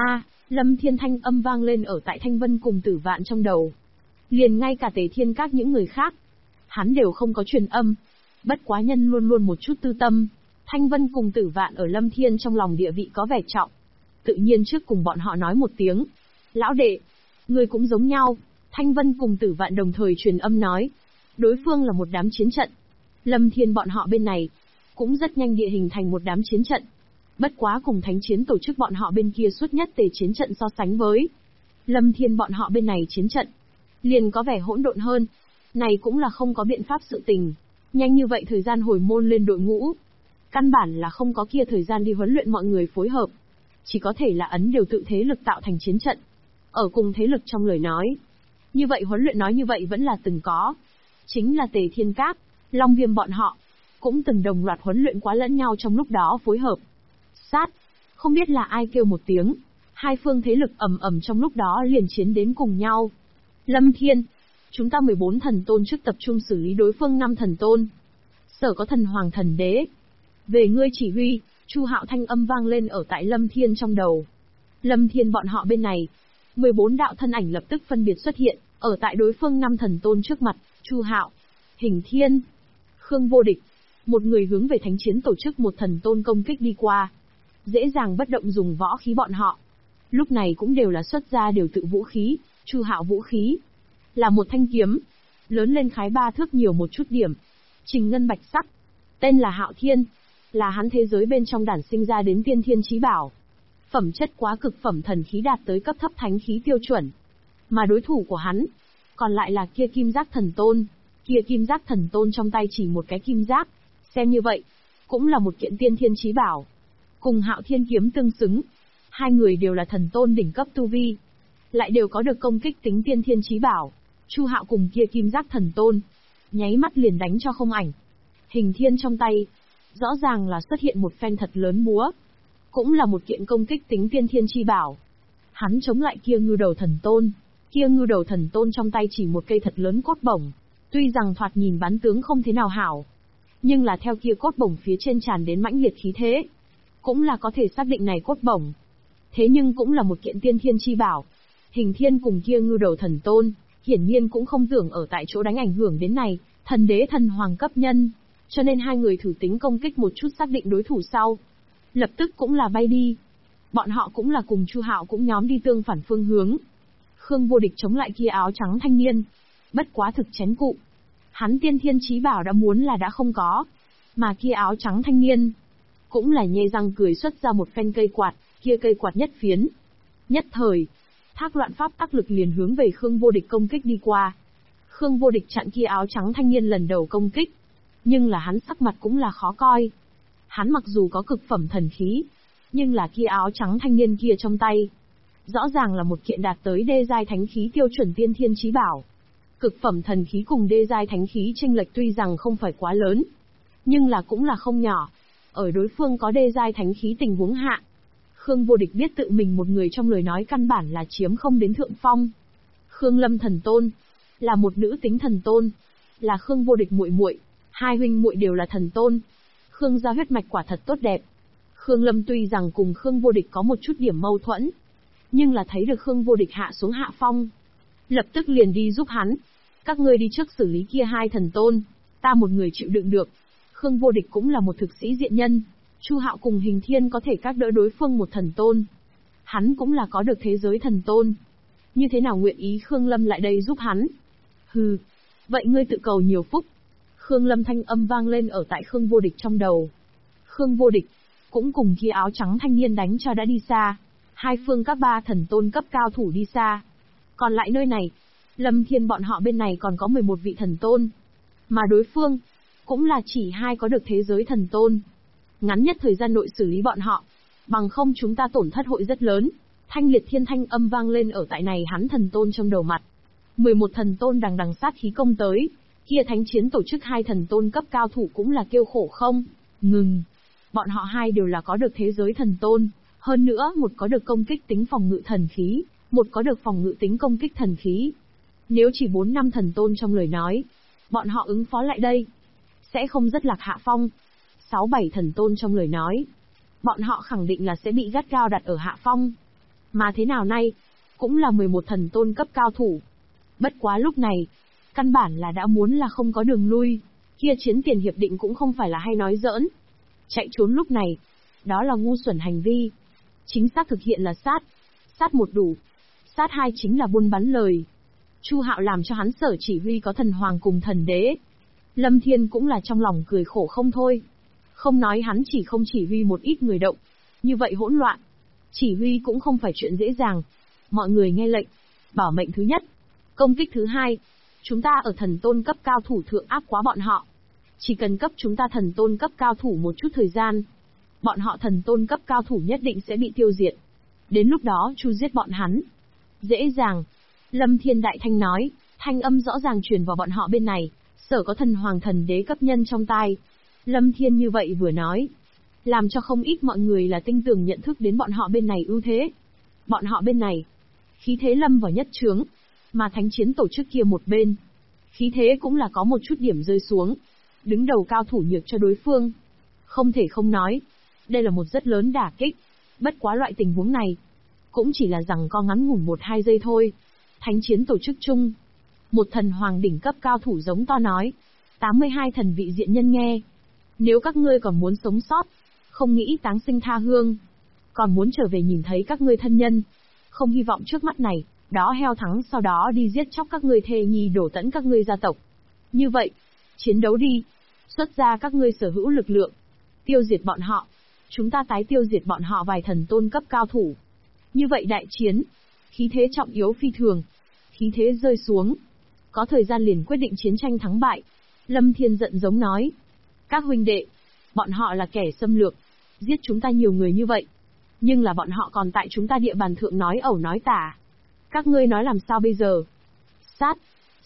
Lâm Thiên thanh âm vang lên ở tại Thanh Vân cùng Tử Vạn trong đầu. Liền ngay cả Tề Thiên các những người khác, hắn đều không có truyền âm. Bất quá nhân luôn luôn một chút tư tâm. Thanh Vân cùng Tử Vạn ở Lâm Thiên trong lòng địa vị có vẻ trọng. Tự nhiên trước cùng bọn họ nói một tiếng. Lão đệ, người cũng giống nhau. Thanh Vân cùng Tử Vạn đồng thời truyền âm nói. Đối phương là một đám chiến trận. Lâm Thiên bọn họ bên này, cũng rất nhanh địa hình thành một đám chiến trận. Bất quá cùng thánh chiến tổ chức bọn họ bên kia suốt nhất tề chiến trận so sánh với. Lâm Thiên bọn họ bên này chiến trận, liền có vẻ hỗn độn hơn. Này cũng là không có biện pháp sự tình. Nhanh như vậy thời gian hồi môn lên đội ngũ. Căn bản là không có kia thời gian đi huấn luyện mọi người phối hợp. Chỉ có thể là ấn đều tự thế lực tạo thành chiến trận. Ở cùng thế lực trong lời nói. Như vậy huấn luyện nói như vậy vẫn là từng có. Chính là Tề Thiên Các, Long Viêm bọn họ, cũng từng đồng loạt huấn luyện quá lẫn nhau trong lúc đó phối hợp. Sát, không biết là ai kêu một tiếng, hai phương thế lực ầm ầm trong lúc đó liền chiến đến cùng nhau. Lâm Thiên, chúng ta 14 thần tôn trước tập trung xử lý đối phương 5 thần tôn. Sở có thần hoàng thần đế. Về ngươi chỉ huy, Chu Hạo thanh âm vang lên ở tại Lâm Thiên trong đầu. Lâm Thiên bọn họ bên này, 14 đạo thân ảnh lập tức phân biệt xuất hiện, ở tại đối phương 5 thần tôn trước mặt, Chu Hạo, Hình Thiên, Khương Vô Địch, một người hướng về thánh chiến tổ chức một thần tôn công kích đi qua. Dễ dàng bất động dùng võ khí bọn họ. Lúc này cũng đều là xuất ra đều tự vũ khí. Chu Hạo vũ khí là một thanh kiếm, lớn lên khái 3 thước nhiều một chút điểm, trình ngân bạch sắc, tên là Hạo Thiên, là hắn thế giới bên trong đản sinh ra đến tiên thiên chí bảo. Phẩm chất quá cực phẩm thần khí đạt tới cấp thấp thánh khí tiêu chuẩn. Mà đối thủ của hắn, còn lại là kia kim giác thần tôn. Kia kim giác thần tôn trong tay chỉ một cái kim giác, xem như vậy, cũng là một kiện tiên thiên chí bảo. Cùng Hạo Thiên kiếm tương xứng, hai người đều là thần tôn đỉnh cấp tu vi, lại đều có được công kích tính tiên thiên chí bảo. Chu Hạo cùng kia kim giác thần tôn, nháy mắt liền đánh cho không ảnh. Hình Thiên trong tay, rõ ràng là xuất hiện một phen thật lớn búa, cũng là một kiện công kích tính tiên thiên chi bảo. Hắn chống lại kia ngưu đầu thần tôn, kia ngưu đầu thần tôn trong tay chỉ một cây thật lớn cốt bổng, tuy rằng thoạt nhìn bắn tướng không thế nào hảo, nhưng là theo kia cốt bổng phía trên tràn đến mãnh liệt khí thế, cũng là có thể xác định này cốt bổng. Thế nhưng cũng là một kiện tiên thiên chi bảo. Hình Thiên cùng kia ngưu đầu thần tôn, hiển nhiên cũng không tưởng ở tại chỗ đánh ảnh hưởng đến này, thần đế thần hoàng cấp nhân, cho nên hai người thử tính công kích một chút xác định đối thủ sau. Lập tức cũng là bay đi. Bọn họ cũng là cùng Chu Hạo cũng nhóm đi tương phản phương hướng. Khương Vô Địch chống lại kia áo trắng thanh niên. Bất quá thực chén cụ. Hắn tiên thiên chí bảo đã muốn là đã không có. Mà kia áo trắng thanh niên, cũng là nhe răng cười xuất ra một phen cây quạt, kia cây quạt nhất phiến. Nhất thời, thác loạn pháp tắc lực liền hướng về Khương Vô Địch công kích đi qua. Khương Vô Địch chặn kia áo trắng thanh niên lần đầu công kích. Nhưng là hắn sắc mặt cũng là khó coi. Hắn mặc dù có cực phẩm thần khí, nhưng là kia áo trắng thanh niên kia trong tay, rõ ràng là một kiện đạt tới đê giai thánh khí tiêu chuẩn tiên thiên chí bảo. Cực phẩm thần khí cùng đê giai thánh khí chênh lệch tuy rằng không phải quá lớn, nhưng là cũng là không nhỏ. Ở đối phương có đê giai thánh khí tình huống hạ, Khương Vô Địch biết tự mình một người trong lời nói căn bản là chiếm không đến thượng phong. Khương Lâm thần tôn, là một nữ tính thần tôn, là Khương Vô Địch muội muội, hai huynh muội đều là thần tôn. Khương gia huyết mạch quả thật tốt đẹp. Khương Lâm tuy rằng cùng Khương Vô Địch có một chút điểm mâu thuẫn, nhưng là thấy được Khương Vô Địch hạ xuống hạ phong, lập tức liền đi giúp hắn. Các ngươi đi trước xử lý kia hai thần tôn, ta một người chịu đựng được. Khương Vô Địch cũng là một thực sĩ diện nhân. Chu Hạo cùng Hình Thiên có thể các đỡ đối phương một thần tôn. Hắn cũng là có được thế giới thần tôn. Như thế nào nguyện ý Khương Lâm lại đây giúp hắn? Hừ, vậy ngươi tự cầu nhiều phúc. Khương Lâm thanh âm vang lên ở tại Khương Vô Địch trong đầu. Khương Vô Địch cũng cùng kia áo trắng thanh niên đánh cho đã đi xa. Hai phương các ba thần tôn cấp cao thủ đi xa. Còn lại nơi này, Lâm Thiên bọn họ bên này còn có 11 vị thần tôn. Mà đối phương, cũng là chỉ 2 có được thế giới thần tôn. Ngắn nhất thời gian nội xử lý bọn họ. Bằng không chúng ta tổn thất hội rất lớn. Thanh liệt thiên thanh âm vang lên ở tại này hắn thần tôn trong đầu mặt. 11 thần tôn đằng đằng sát khí công tới. Kia thánh chiến tổ chức 2 thần tôn cấp cao thủ cũng là kêu khổ không. Ngừng. Bọn họ 2 đều là có được thế giới thần tôn. Hơn nữa, một có được công kích tính phòng ngự thần khí, một có được phòng ngự tính công kích thần khí. Nếu chỉ 4 năm thần tôn trong lời nói, bọn họ ứng phó lại đây, sẽ không rất lạc hạ phong. 6-7 thần tôn trong lời nói, bọn họ khẳng định là sẽ bị gắt gao đặt ở hạ phong. Mà thế nào nay, cũng là 11 thần tôn cấp cao thủ. Bất quá lúc này, căn bản là đã muốn là không có đường lui, kia chiến tiền hiệp định cũng không phải là hay nói giỡn. Chạy trốn lúc này, đó là ngu xuẩn hành vi. Chính xác thực hiện là sát 1 đủ, sát 2 chính là buôn bán lời. Chu Hạo làm cho hắn sở chỉ huy có thần hoàng cùng thần đế. Lâm Thiên cũng là trong lòng cười khổ không thôi. Không nói hắn không chỉ huy một ít người động, như vậy hỗn loạn. Chỉ huy cũng không phải chuyện dễ dàng. Mọi người nghe lệnh, bảo mệnh thứ nhất, công kích thứ hai. Chúng ta ở thần tôn cấp cao thủ thượng áp quá bọn họ. Chỉ cần cấp chúng ta thần tôn cấp cao thủ một chút thời gian, bọn họ thần tôn cấp cao thủ nhất định sẽ bị tiêu diệt. Đến lúc đó chu giết bọn hắn. Dễ dàng. Lâm Thiên đại thanh nói, thanh âm rõ ràng truyền vào bọn họ bên này, sở có thần hoàng thần đế cấp nhân trong tai. Lâm Thiên như vậy vừa nói, làm cho không ít mọi người là tinh tường nhận thức đến bọn họ bên này ưu thế. Bọn họ bên này, khí thế lâm vào nhất trướng, mà thánh chiến tổ chức kia một bên, khí thế cũng là có một chút điểm rơi xuống, đứng đầu cao thủ nhược cho đối phương. Không thể không nói, đây là một rất lớn đả kích. Bất quá loại tình huống này, cũng chỉ là rằng co ngắn ngủn 1-2 giây thôi. Thánh chiến tổ chức chung, một thần hoàng đỉnh cấp cao thủ giống to nói, 82 thần vị diện nhân nghe, nếu các ngươi còn muốn sống sót, không nghĩ táng sinh tha hương, còn muốn trở về nhìn thấy các ngươi thân nhân, không hy vọng trước mắt này, đó heo thắng sau đó đi giết chóc các ngươi thê nhi đổ tẫn các ngươi gia tộc. Như vậy, chiến đấu đi, xuất ra các ngươi sở hữu lực lượng, tiêu diệt bọn họ, chúng ta tái tiêu diệt bọn họ vài thần tôn cấp cao thủ. Như vậy đại chiến, khí thế trọng yếu phi thường, khí thế rơi xuống, có thời gian liền quyết định chiến tranh thắng bại. Lâm Thiên giận giống nói, các huynh đệ, bọn họ là kẻ xâm lược, giết chúng ta nhiều người như vậy, nhưng là bọn họ còn tại chúng ta địa bàn thượng nói ẩu nói tả. Các ngươi nói làm sao bây giờ? Sát,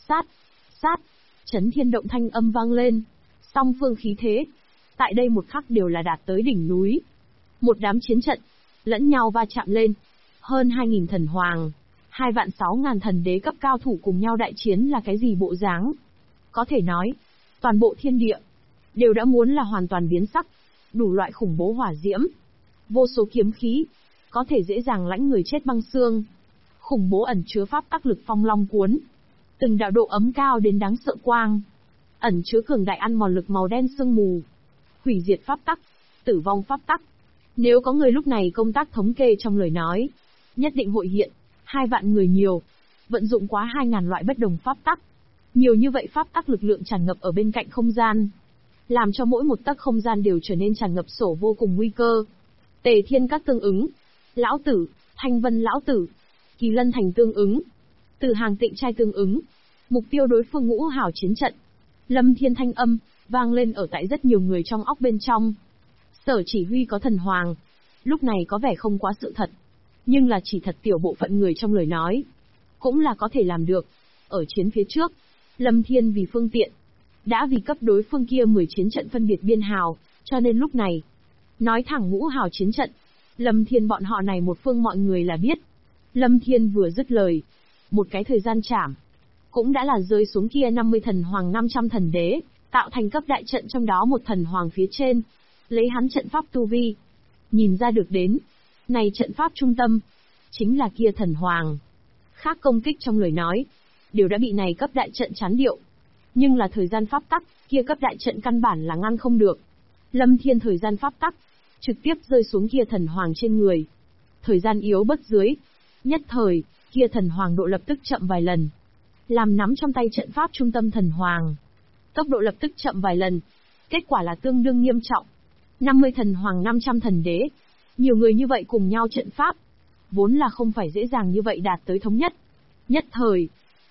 sát, chấn thiên động thanh âm vang lên, song phương khí thế, tại đây một khắc đều là đạt tới đỉnh núi. Một đám chiến trận, lẫn nhau va chạm lên, hơn 2.000 thần hoàng, 2.600.000 thần đế cấp cao thủ cùng nhau đại chiến là cái gì bộ dáng? Có thể nói, toàn bộ thiên địa, đều đã muốn là hoàn toàn biến sắc, đủ loại khủng bố hỏa diễm, vô số kiếm khí, có thể dễ dàng lãnh người chết băng xương. Khủng bố ẩn chứa pháp tắc lực phong long cuốn, từng đạo độ ấm cao đến đáng sợ quang, ẩn chứa cường đại ăn mòn lực màu đen sương mù, hủy diệt pháp tắc, tử vong pháp tắc. Nếu có người lúc này công tác thống kê trong lời nói, nhất định hội hiện 2 vạn người nhiều, vận dụng quá 2.000 loại bất đồng pháp tắc. Nhiều như vậy pháp tắc lực lượng tràn ngập ở bên cạnh không gian, làm cho mỗi một tấc không gian đều trở nên tràn ngập sổ vô cùng nguy cơ. Tề Thiên Các tương ứng, Lão Tử, Thanh Vân Lão Tử, Kỳ Lân Thành tương ứng, Từ Hàng Tịnh Trai tương ứng, mục tiêu đối phương ngũ hảo chiến trận. Lâm Thiên thanh âm vang lên ở tại rất nhiều người trong óc bên trong. Sở chỉ huy có thần hoàng, lúc này có vẻ không quá sự thật, nhưng là chỉ thật tiểu bộ phận người trong lời nói, cũng là có thể làm được. Ở chiến phía trước, Lâm Thiên vì phương tiện, đã vì cấp đối phương kia 10 chiến trận phân biệt biên hào, cho nên lúc này, nói thẳng ngũ hào chiến trận, Lâm Thiên bọn họ này một phương mọi người là biết. Lâm Thiên vừa dứt lời, một cái thời gian chảm, cũng đã là rơi xuống kia 50 thần hoàng 500 thần đế, tạo thành cấp đại trận trong đó một thần hoàng phía trên, lấy hắn trận pháp tu vi, nhìn ra được đến, này trận pháp trung tâm, chính là kia thần hoàng. Khác công kích trong lời nói, đều đã bị này cấp đại trận chắn điệu. Nhưng là thời gian pháp tắc, kia cấp đại trận căn bản là ngăn không được. Lâm Thiên thời gian pháp tắc, trực tiếp rơi xuống kia thần hoàng trên người. Thời gian yếu bất dưới, nhất thời, kia thần hoàng độ lập tức chậm vài lần. Làm nắm trong tay trận pháp trung tâm thần hoàng. Tốc độ lập tức chậm vài lần. Kết quả là tương đương nghiêm trọng. 50 thần hoàng 500 thần đế. Nhiều người như vậy cùng nhau trận pháp. Vốn là không phải dễ dàng như vậy đạt tới thống nhất. Nhất thời,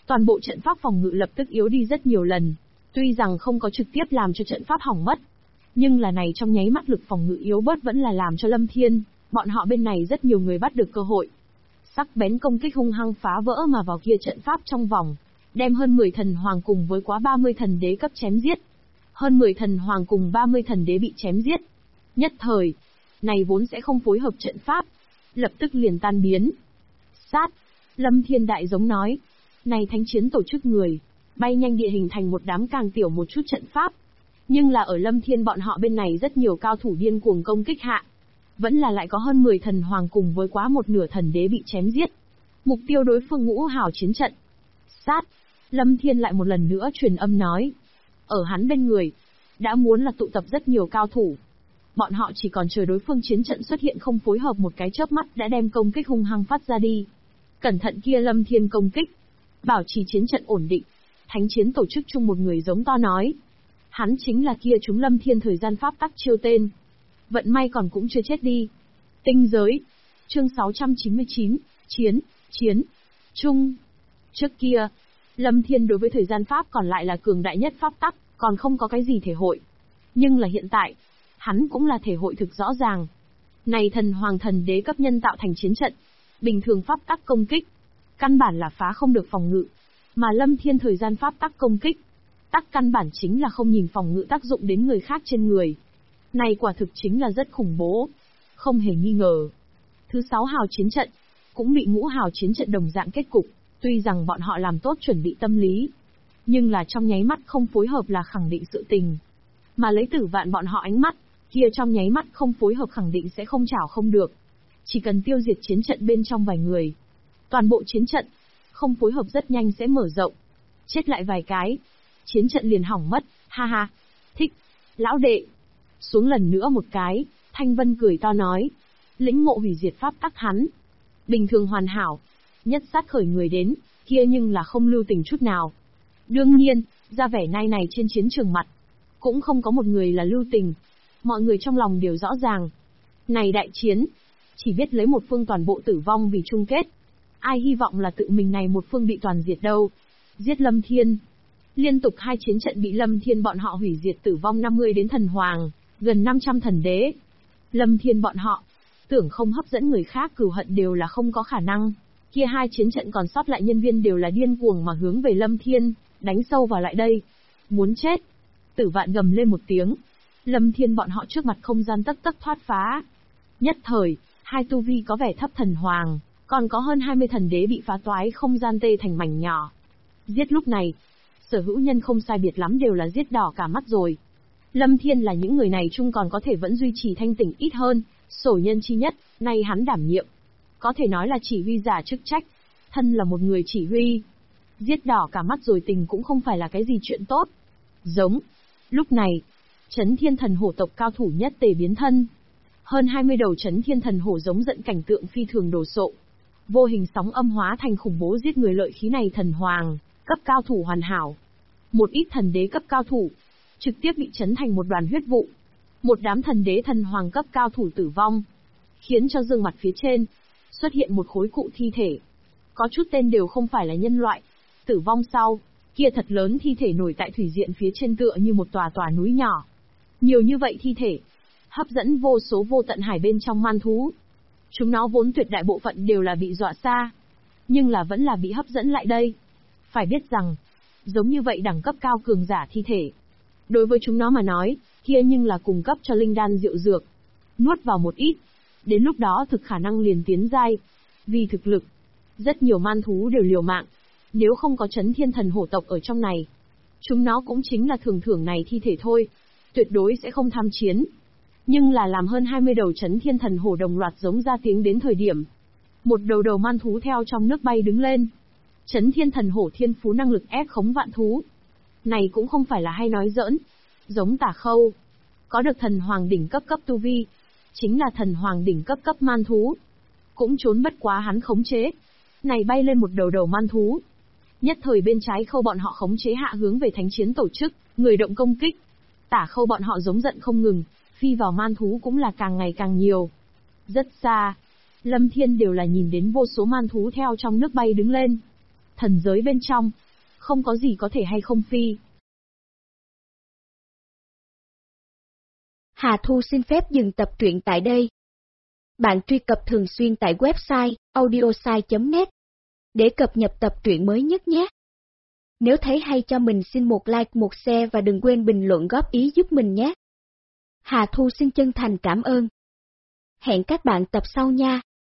Toàn bộ trận pháp phòng ngự lập tức yếu đi rất nhiều lần. Tuy rằng không có trực tiếp làm cho trận pháp hỏng mất, nhưng là này trong nháy mắt lực phòng ngự yếu bớt vẫn là làm cho Lâm Thiên, bọn họ bên này rất nhiều người bắt được cơ hội. Sắc bén công kích hung hăng phá vỡ mà vào kia trận pháp trong vòng, đem hơn 10 thần hoàng cùng với quá 30 thần đế cấp chém giết. Hơn 10 thần hoàng cùng 30 thần đế bị chém giết. Nhất thời, này vốn sẽ không phối hợp trận pháp, lập tức liền tan biến. Sát, Lâm Thiên đại giống nói, này thánh chiến tổ chức người, bay nhanh địa hình thành một đám càng tiểu một chút trận pháp. Nhưng là ở Lâm Thiên bọn họ bên này rất nhiều cao thủ điên cuồng công kích hạ. Vẫn là lại có hơn 10 thần hoàng cùng với quá một nửa thần đế bị chém giết. Mục tiêu đối phương ngũ hào chiến trận. Sát, Lâm Thiên lại một lần nữa truyền âm nói. Ở hắn bên người, đã muốn là tụ tập rất nhiều cao thủ. Bọn họ chỉ còn chờ đối phương chiến trận xuất hiện không phối hợp một cái chớp mắt đã đem công kích hung hăng phát ra đi. Cẩn thận kia Lâm Thiên công kích. Bảo trì chiến trận ổn định. Thánh chiến tổ chức chung một người giống to nói. Hắn chính là kia chúng Lâm Thiên thời gian pháp tắc chiêu tên. Vận may còn cũng chưa chết đi. Tinh giới. Chương 699, chiến, chung. Trước kia, Lâm Thiên đối với thời gian pháp còn lại là cường đại nhất pháp tắc, còn không có cái gì thể hội. Nhưng là hiện tại, hắn cũng là thể hội thực rõ ràng. Này thần hoàng thần đế cấp nhân tạo thành chiến trận, bình thường pháp tắc công kích, căn bản là phá không được phòng ngự, mà Lâm Thiên thời gian pháp tắc công kích, tắc căn bản chính là không nhìn phòng ngự tác dụng đến người khác trên người. Này quả thực chính là rất khủng bố, không hề nghi ngờ. Thứ 6 hào chiến trận, cũng bị ngũ hào chiến trận đồng dạng kết cục, tuy rằng bọn họ làm tốt chuẩn bị tâm lý, nhưng là trong nháy mắt không phối hợp là khẳng định sự tình. Mà lấy Tử Vạn bọn họ ánh mắt, kia trong nháy mắt không phối hợp khẳng định sẽ không chảo không được. Chỉ cần tiêu diệt chiến trận bên trong vài người, toàn bộ chiến trận, không phối hợp rất nhanh sẽ mở rộng. Chết lại vài cái, chiến trận liền hỏng mất, ha ha. Thích, lão đệ. Xuống lần nữa một cái, Thanh Vân cười to nói. Lĩnh ngộ hủy diệt pháp tắc hắn. Bình thường hoàn hảo, nhất sát khởi người đến, kia nhưng là không lưu tình chút nào. Đương nhiên, ra vẻ này này trên chiến trường mặt, cũng không có một người là lưu tình. Mọi người trong lòng đều rõ ràng. Này đại chiến, chỉ biết lấy một phương toàn bộ tử vong vì chung kết. Ai hy vọng là tự mình này một phương bị toàn diệt đâu. Giết Lâm Thiên. Liên tục 2 chiến trận bị Lâm Thiên bọn họ hủy diệt tử vong 50 đến thần hoàng, gần 500 thần đế. Lâm Thiên bọn họ, tưởng không hấp dẫn người khác cừu hận đều là không có khả năng. Kia 2 chiến trận còn sót lại nhân viên đều là điên cuồng mà hướng về Lâm Thiên, đánh sâu vào lại đây. Muốn chết. Tử Vạn gầm lên một tiếng. Lâm Thiên bọn họ trước mặt không gian tấc tấc thoát phá. Nhất thời, 2 tu vi có vẻ thấp thần hoàng, còn có hơn 20 thần đế bị phá toái không gian tê thành mảnh nhỏ. Giết lúc này, sở hữu nhân không sai biệt lắm đều là giết đỏ cả mắt rồi. Lâm Thiên là những người này chung còn có thể vẫn duy trì thanh tỉnh ít hơn, sổ nhân chi nhất, nay hắn đảm nhiệm. Có thể nói là chỉ huy giả chức trách, thân là một người chỉ huy. Giết đỏ cả mắt rồi tình cũng không phải là cái gì chuyện tốt. Giống. Lúc này, Chấn Thiên Thần Hổ tộc cao thủ nhất tề biến thân. Hơn 20 đầu Chấn Thiên Thần Hổ giống giận cảnh tượng phi thường đồ sộ. Vô hình sóng âm hóa thành khủng bố giết người lợi khí này thần hoàng, cấp cao thủ hoàn hảo. Một ít thần đế cấp cao thủ, trực tiếp bị chấn thành một đoàn huyết vụ. Một đám thần đế thần hoàng cấp cao thủ tử vong, khiến cho dương mặt phía trên xuất hiện một khối cụ thi thể. Có chút tên đều không phải là nhân loại. Tử vong sau, kia thật lớn thi thể nổi tại thủy diện phía trên tựa như một tòa tòa núi nhỏ. Nhiều như vậy thi thể, hấp dẫn vô số vô tận hải bên trong man thú. Chúng nó vốn tuyệt đại bộ phận đều là bị dọa xa, nhưng là vẫn là bị hấp dẫn lại đây. Phải biết rằng, giống như vậy đẳng cấp cao cường giả thi thể, đối với chúng nó mà nói, kia nhưng là cung cấp cho linh đan rượu dược. Nuốt vào một ít, đến lúc đó thực khả năng liền tiến giai. Vì thực lực, rất nhiều man thú đều liều mạng. Nếu không có Chấn Thiên Thần Hổ tộc ở trong này, chúng nó cũng chính là thưởng này thi thể thôi, tuyệt đối sẽ không tham chiến. Nhưng là làm hơn 20 đầu Chấn Thiên Thần Hổ đồng loạt giống ra tiếng đến thời điểm, một đầu man thú theo trong nước bay đứng lên. Chấn Thiên Thần Hổ thiên phú năng lực ép khống vạn thú. Này cũng không phải là hay nói giỡn. Giống Tả Khâu, có được thần hoàng đỉnh cấp tu vi, chính là thần hoàng đỉnh cấp man thú. Cũng trốn bất quá hắn khống chế. Này bay lên một đầu man thú. Nhất thời bên trái Khâu bọn họ khống chế hạ hướng về thánh chiến tổ chức, người động công kích. Tả Khâu bọn họ giống giận không ngừng, phi vào man thú cũng là càng ngày càng nhiều. Rất xa, Lâm Thiên đều là nhìn đến vô số man thú theo trong nước bay đứng lên. Thần giới bên trong, không có gì có thể hay không phi. Hà Thu xin phép dừng tập truyện tại đây. Bạn truy cập thường xuyên tại website audiosai.net để cập nhật tập truyện mới nhất nhé. Nếu thấy hay cho mình xin một like, một share và đừng quên bình luận góp ý giúp mình nhé. Hà Thu xin chân thành cảm ơn. Hẹn các bạn tập sau nha.